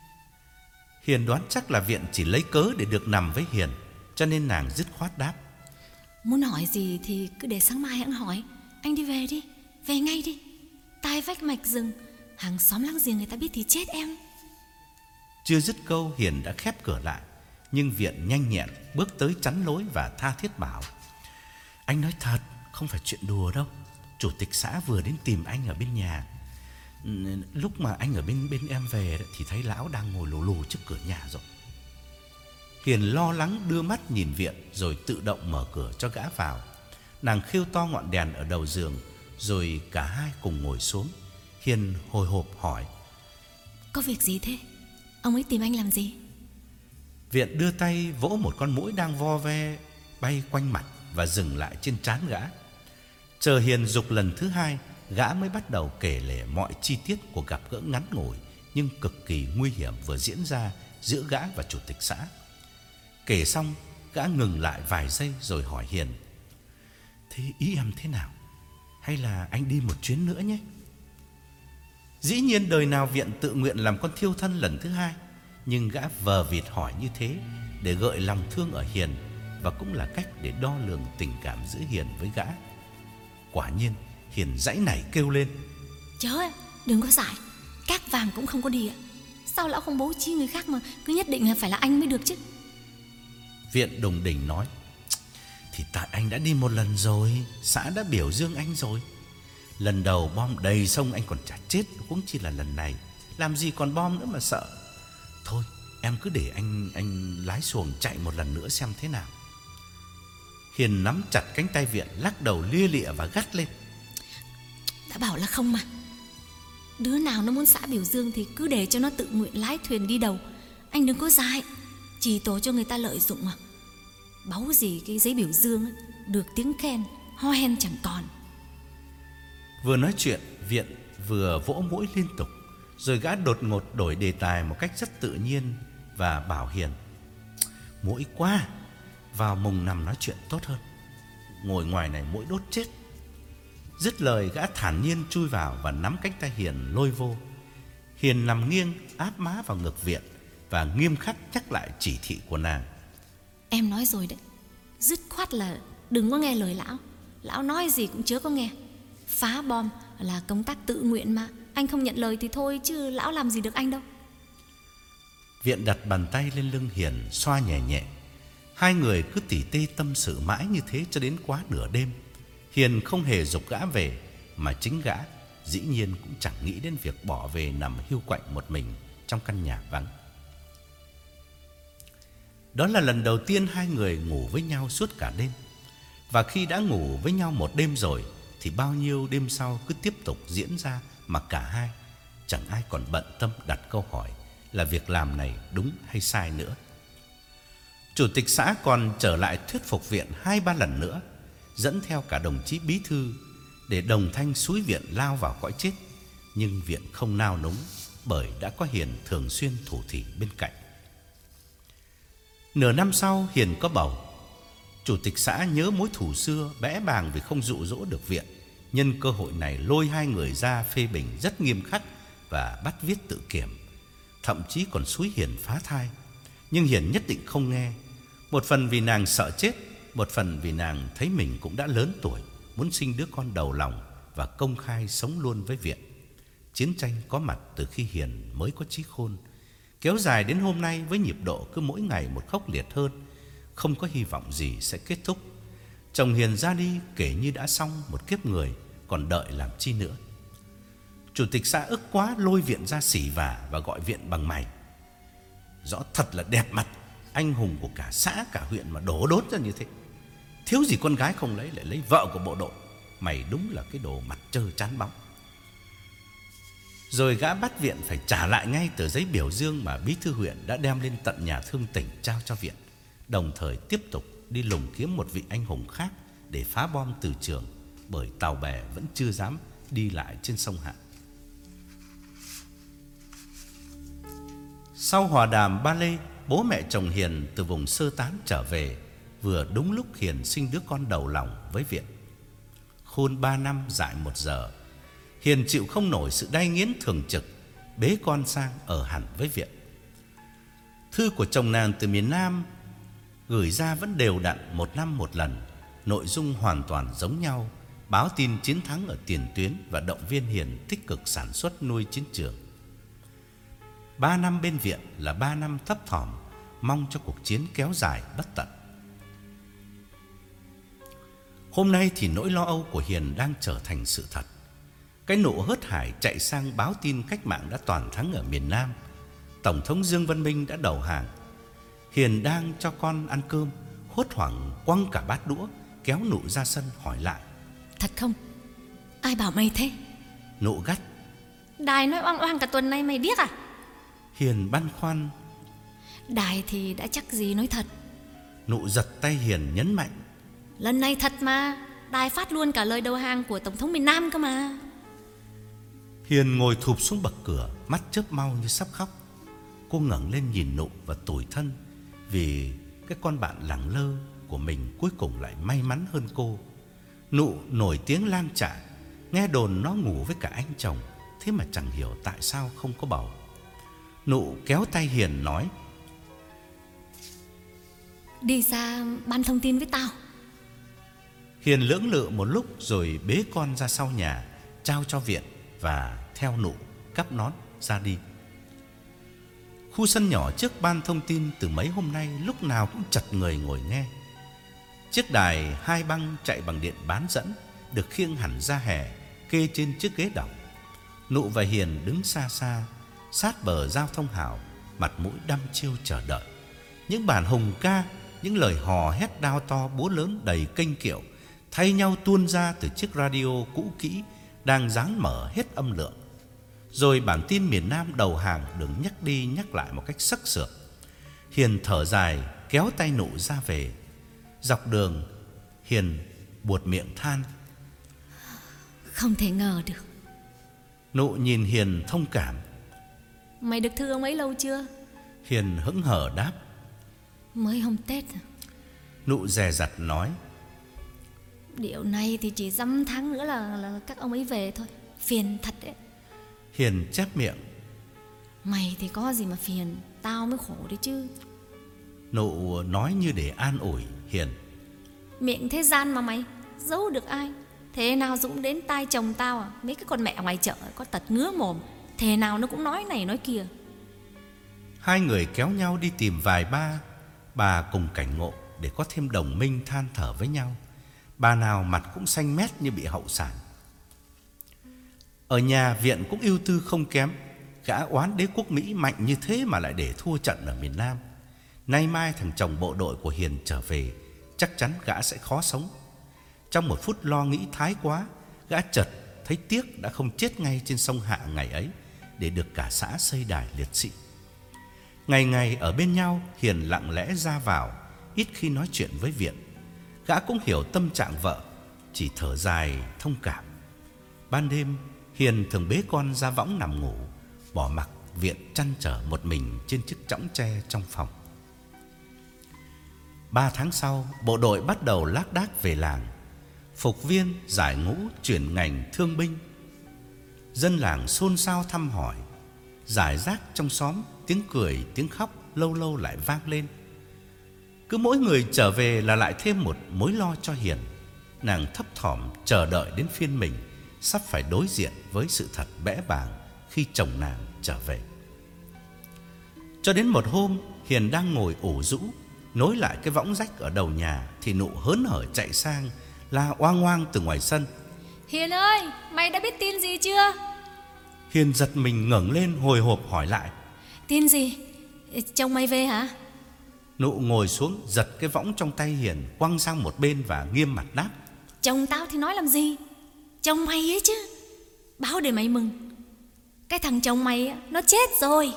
B: Hiền đoán chắc là Viện chỉ lấy cớ để được nằm với Hiền, cho nên nàng dứt khoát đáp:
A: Muốn hỏi gì thì cứ để sáng mai hẵng hỏi. Anh đi về đi, về ngay đi. Tai vách mạch rừng, hàng xóm láng giềng người ta biết thì chết em.
B: Chưa dứt câu, Hiền đã khép cửa lại. Nhưng Viện nhanh nhẹn bước tới chắn lối và tha thiết bảo: Anh nói thật, không phải chuyện đùa đâu. Chủ tịch xã vừa đến tìm anh ở bên nhà. Lúc mà anh ở bên bên em về thì thấy lão đang ngồi lù lù trước cửa nhà rồi. Hiền lo lắng đưa mắt nhìn Viện rồi tự động mở cửa cho gã vào. Nàng khêu to ngọn đèn ở đầu giường, rồi cả hai cùng ngồi xuống. Hiền hồi hộp hỏi:
A: Có việc gì thế? Ông ấy tìm anh làm gì?
B: Viện đưa tay vỗ một con muỗi đang vo ve bay quanh mặt và dừng lại trên trán gã. Chờ Hiền giục lần thứ hai, gã mới bắt đầu kể lể mọi chi tiết của gặp gỡ ngắn ngủi nhưng cực kỳ nguy hiểm vừa diễn ra giữa gã và chủ tịch xã. Kể xong, gã ngừng lại vài giây rồi hỏi Hiền: Thế ý em thế nào? Hay là anh đi một chuyến nữa nhé? Dĩ nhiên đời nào Viện tự nguyện làm con thiêu thân lần thứ hai, nhưng gã vờ vịt hỏi như thế để gợi lòng thương ở Hiền, và cũng là cách để đo lường tình cảm giữa Hiền với gã. Quả nhiên Hiền giãy nảy kêu lên:
A: Chớ em, đừng có dại. Các vàng cũng không có đi ạ. Sao lão không bố trí người khác mà cứ nhất định là phải là anh mới được chứ?
B: Viện đùng đỉnh nói: Thì tại anh đã đi một lần rồi, xã đã biểu dương anh rồi. Lần đầu bom đầy sông anh còn chả chết, huống chi là lần này. Làm gì còn bom nữa mà sợ. Thôi em cứ để anh anh lái xuồng chạy một lần nữa xem thế nào. Hiền nắm chặt cánh tay Viện, lắc đầu lia lịa và gắt lên:
A: Đã bảo là không mà. Đứa nào nó muốn xã biểu dương thì cứ để cho nó tự nguyện lái thuyền đi đầu. Anh đừng có dại, chỉ tổ cho người ta lợi dụng mà. Báu gì cái giấy biểu dương ấy, được tiếng khen, ho hen chẳng còn.
B: Vừa nói chuyện, Viện vừa vỗ mũi liên tục, rồi gã đột ngột đổi đề tài một cách rất tự nhiên và bảo Hiền: "Muỗi quá, vào mùng nằm nói chuyện tốt hơn, ngồi ngoài này muỗi đốt chết." Dứt lời, gã thản nhiên chui vào và nắm cánh tay Hiền lôi vô. Hiền nằm nghiêng áp má vào ngực Viện và nghiêm khắc nhắc lại chỉ thị của nàng:
A: "Em nói rồi đấy, dứt khoát là đừng có nghe lời lão. Lão nói gì cũng chớ có nghe. Phá bom là công tác tự nguyện mà. Anh không nhận lời thì thôi, chứ lão làm gì được anh đâu."
B: Viện đặt bàn tay lên lưng Hiền, xoa nhẹ nhẹ. Hai người cứ tỉ tê tâm sự mãi như thế cho đến quá nửa đêm. Hiền không hề giục gã về, mà chính gã dĩ nhiên cũng chẳng nghĩ đến việc bỏ về nằm hiu quạnh một mình trong căn nhà vắng. Đó là lần đầu tiên hai người ngủ với nhau suốt cả đêm. Và khi đã ngủ với nhau một đêm rồi thì bao nhiêu đêm sau cứ tiếp tục diễn ra mà cả hai chẳng ai còn bận tâm đặt câu hỏi là việc làm này đúng hay sai nữa. Chủ tịch xã còn trở lại thuyết phục Viện hai ba lần nữa, dẫn theo cả đồng chí bí thư để đồng thanh xúi Viện lao vào cõi chết. Nhưng Viện không nao núng, bởi đã có Hiền thường xuyên thủ thỉ bên cạnh. Nửa năm sau, Hiền có bầu. Chủ tịch xã nhớ mối thù xưa, bẽ bàng vì không dụ dỗ được Viện, nhân cơ hội này lôi hai người ra phê bình rất nghiêm khắc và bắt viết tự kiểm, thậm chí còn xúi Hiền phá thai. Nhưng Hiền nhất định không nghe, một phần vì nàng sợ chết, một phần vì nàng thấy mình cũng đã lớn tuổi, muốn sinh đứa con đầu lòng và công khai sống luôn với Viện. Chiến tranh có mặt từ khi Hiền mới có trí khôn, kéo dài đến hôm nay với nhịp độ cứ mỗi ngày một khốc liệt hơn, không có hy vọng gì sẽ kết thúc. Chồng Hiền ra đi kể như đã xong một kiếp người, còn đợi làm chi nữa. Chủ tịch xã ức quá, lôi Viện ra xỉ vả và gọi Viện bằng mày. Rõ thật là đẹp mặt, anh hùng của cả xã cả huyện mà đổ đốt ra như thế. Thiếu gì con gái không lấy, lại lấy vợ của bộ đội. Mày đúng là cái đồ mặt trơ chán bóng. Rồi gã bắt Viện phải trả lại ngay tờ giấy biểu dương mà bí thư huyện đã đem lên tận nhà thương tỉnh trao cho Viện, đồng thời tiếp tục đi lùng kiếm một vị anh hùng khác để phá bom từ trường, bởi tàu bè vẫn chưa dám đi lại trên sông Hạ. Sau hòa đàm ba lê, bố mẹ chồng Hiền từ vùng sơ tán trở về, vừa đúng lúc Hiền sinh đứa con đầu lòng với Viện. Khôn ba năm dại một giờ, Hiền chịu không nổi sự đay nghiến thường trực, bế con sang ở hẳn với Viện. Thư của chồng nàng từ miền Nam gửi ra vẫn đều đặn một năm một lần, nội dung hoàn toàn giống nhau, báo tin chiến thắng ở tiền tuyến và động viên Hiền tích cực sản xuất nuôi chiến trường. Ba năm bên Viện là ba năm thấp thỏm, mong cho cuộc chiến kéo dài bất tận. Hôm nay thì nỗi lo âu của Hiền đang trở thành sự thật. Cái nộ hớt hải chạy sang báo tin cách mạng đã toàn thắng ở miền Nam, Tổng thống Dương Văn Minh đã đầu hàng. Hiền đang cho con ăn cơm, hốt hoảng quăng cả bát đũa, kéo Nụ ra sân hỏi lại:
A: "Thật không? Ai bảo mày thế?"
B: Nụ gắt:
A: "Đài nói oang oang cả tuần nay mày biết à?"
B: Hiền băn khoăn:
A: "Đài thì đã chắc gì nói thật."
B: Nụ giật tay Hiền nhấn mạnh:
A: "Lần này thật mà, đài phát luôn cả lời đầu hàng của Tổng thống miền Nam cơ mà."
B: Hiền ngồi thụp xuống bậc cửa, mắt chớp mau như sắp khóc. Cô ngẩng lên nhìn Nụ và tủi thân vì cái con bạn lẳng lơ của mình cuối cùng lại may mắn hơn cô. Nụ nổi tiếng lang trả, nghe đồn nó ngủ với cả anh chồng, thế mà chẳng hiểu tại sao không có bầu. Nụ kéo tay Hiền nói:
A: "Đi ra ban thông tin với tao."
B: Hiền lưỡng lự một lúc rồi bế con ra sau nhà, trao cho Viện và theo Nụ cắp nón ra đi. Khu sân nhỏ trước ban thông tin từ mấy hôm nay lúc nào cũng chật người ngồi nghe. Chiếc đài hai băng chạy bằng điện bán dẫn được khiêng hẳn ra hè, kê trên chiếc ghế đọc. Nụ và Hiền đứng xa xa, sát bờ giao thông hào, mặt mũi đăm chiêu chờ đợi. Những bản hùng ca, những lời hò hét đao to búa lớn đầy kênh kiệu thay nhau tuôn ra từ chiếc radio cũ kỹ đang dáng mở hết âm lượng. Rồi bản tin miền Nam đầu hàng được nhắc đi nhắc lại một cách sắc sược. Hiền thở dài kéo tay Nụ ra về. Dọc đường Hiền buột miệng than:
A: "Không thể ngờ được."
B: Nụ nhìn Hiền thông cảm:
A: "Mày được thư ông ấy lâu chưa?"
B: Hiền hững hờ đáp.
A: Mới hôm Tết.
B: Nụ dè dặt nói.
A: Điều này thì chỉ dăm tháng nữa là, là các ông ấy về thôi. Phiền thật đấy.
B: Hiền chép miệng.
A: Mày thì có gì mà phiền, tao mới khổ đấy chứ.
B: Nụ nói như để an ủi Hiền.
A: Miệng thế gian mà mày, giấu được ai. Thế nào Dũng đến tai chồng tao à? Mấy cái con mẹ ngoài chợ có tật ngứa mồm, thế nào nó cũng nói này nói kia.
B: Hai người kéo nhau đi tìm vài ba bà cùng cảnh ngộ để có thêm đồng minh than thở với nhau. Bà nào mặt cũng xanh mét như bị hậu sản. Ở nhà Viện cũng ưu tư không kém. Gã oán đế quốc Mỹ mạnh như thế mà lại để thua trận ở miền Nam. Nay mai thằng chồng bộ đội của Hiền trở về, chắc chắn gã sẽ khó sống. Trong một phút lo nghĩ thái quá, gã chợt thấy tiếc đã không chết ngay trên sông Hạ ngày ấy, để được cả xã xây đài liệt sĩ. Ngày ngày ở bên nhau, Hiền lặng lẽ ra vào, ít khi nói chuyện với Viện. Gã cũng hiểu tâm trạng vợ, chỉ thở dài thông cảm. Ban đêm, Hiền thường bế con ra võng nằm ngủ, bỏ mặc Viện trăn trở một mình trên chiếc chõng tre trong phòng. Ba tháng sau, bộ đội bắt đầu lác đác về làng. Phục viên, giải ngũ, chuyển ngành thương binh. Dân làng xôn xao thăm hỏi. Rải rác trong xóm, tiếng cười, tiếng khóc lâu lâu lại vang lên. Cứ mỗi người trở về là lại thêm một mối lo cho Hiền. Nàng thấp thỏm chờ đợi đến phiên mình, sắp phải đối diện với sự thật bẽ bàng khi chồng nàng trở về. Cho đến một hôm, Hiền đang ngồi ủ rũ nối lại cái võng rách ở đầu nhà, thì Nụ hớn hở chạy sang la oang oang từ ngoài sân.
A: Hiền ơi, mày đã biết tin gì chưa?
B: Hiền giật mình ngẩng lên hồi hộp hỏi lại.
A: Tin gì? Chồng mày về hả?
B: Nụ ngồi xuống giật cái võng trong tay Hiền, quăng sang một bên và nghiêm mặt đáp.
A: Chồng tao thì nói làm gì? Chồng mày ấy chứ. Báo để mày mừng. Cái thằng chồng mày nó chết rồi.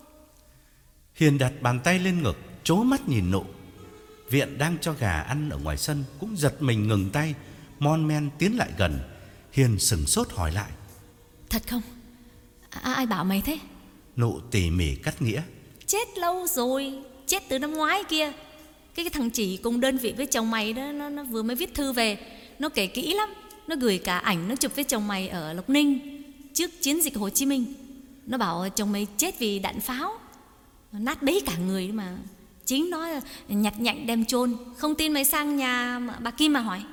B: Hiền đặt bàn tay lên ngực, trố mắt nhìn Nụ. Viện đang cho gà ăn ở ngoài sân cũng giật mình ngừng tay, mon men tiến lại gần. Hiền sừng sốt hỏi lại.
A: Thật không? À, ai bảo mày thế?
B: Nụ tỉ mỉ cắt nghĩa.
A: Chết lâu rồi, chết từ năm ngoái kia. Cái, cái thằng Chỉ cùng đơn vị với chồng mày đó, nó, nó vừa mới viết thư về. Nó kể kỹ lắm. Nó gửi cả ảnh nó chụp với chồng mày ở Lộc Ninh trước chiến dịch Hồ Chí Minh. Nó bảo chồng mày chết vì đạn pháo, nát bấy cả người mà. Chính nó nhặt nhạnh đem chôn. Không tin mày sang nhà bà Kim mà hỏi.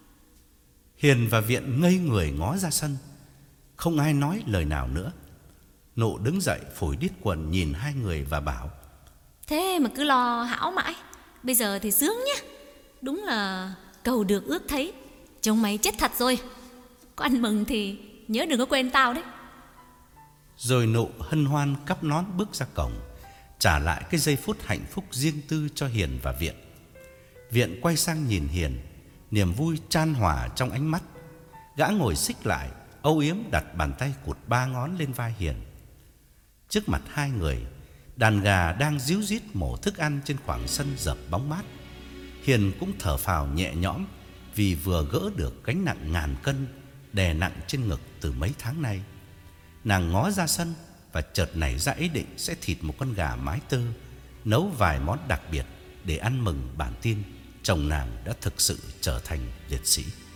B: Hiền và Viện ngây người ngó ra sân. Không ai nói lời nào nữa. Nụ đứng dậy phủi đít quần nhìn hai người và bảo.
A: Thế mà cứ lo hão mãi. Bây giờ thì sướng nhá. Đúng là cầu được ước thấy. Chồng mày chết thật rồi. Có ăn mừng thì nhớ đừng có quên tao đấy.
B: Rồi Nụ hân hoan cắp nón bước ra cổng, trả lại cái giây phút hạnh phúc riêng tư cho Hiền và Viện. Viện quay sang nhìn Hiền, niềm vui chan hòa trong ánh mắt. Gã ngồi xích lại, âu yếm đặt bàn tay cụt ba ngón lên vai Hiền. Trước mặt hai người, đàn gà đang ríu rít mổ thức ăn trên khoảng sân rợp bóng mát. Hiền cũng thở phào nhẹ nhõm vì vừa gỡ được gánh nặng ngàn cân đè nặng trên ngực từ mấy tháng nay. Nàng ngó ra sân và chợt nảy ra ý định sẽ thịt một con gà mái tơ, nấu vài món đặc biệt để ăn mừng bản tin chồng nàng đã thực sự trở thành liệt sĩ.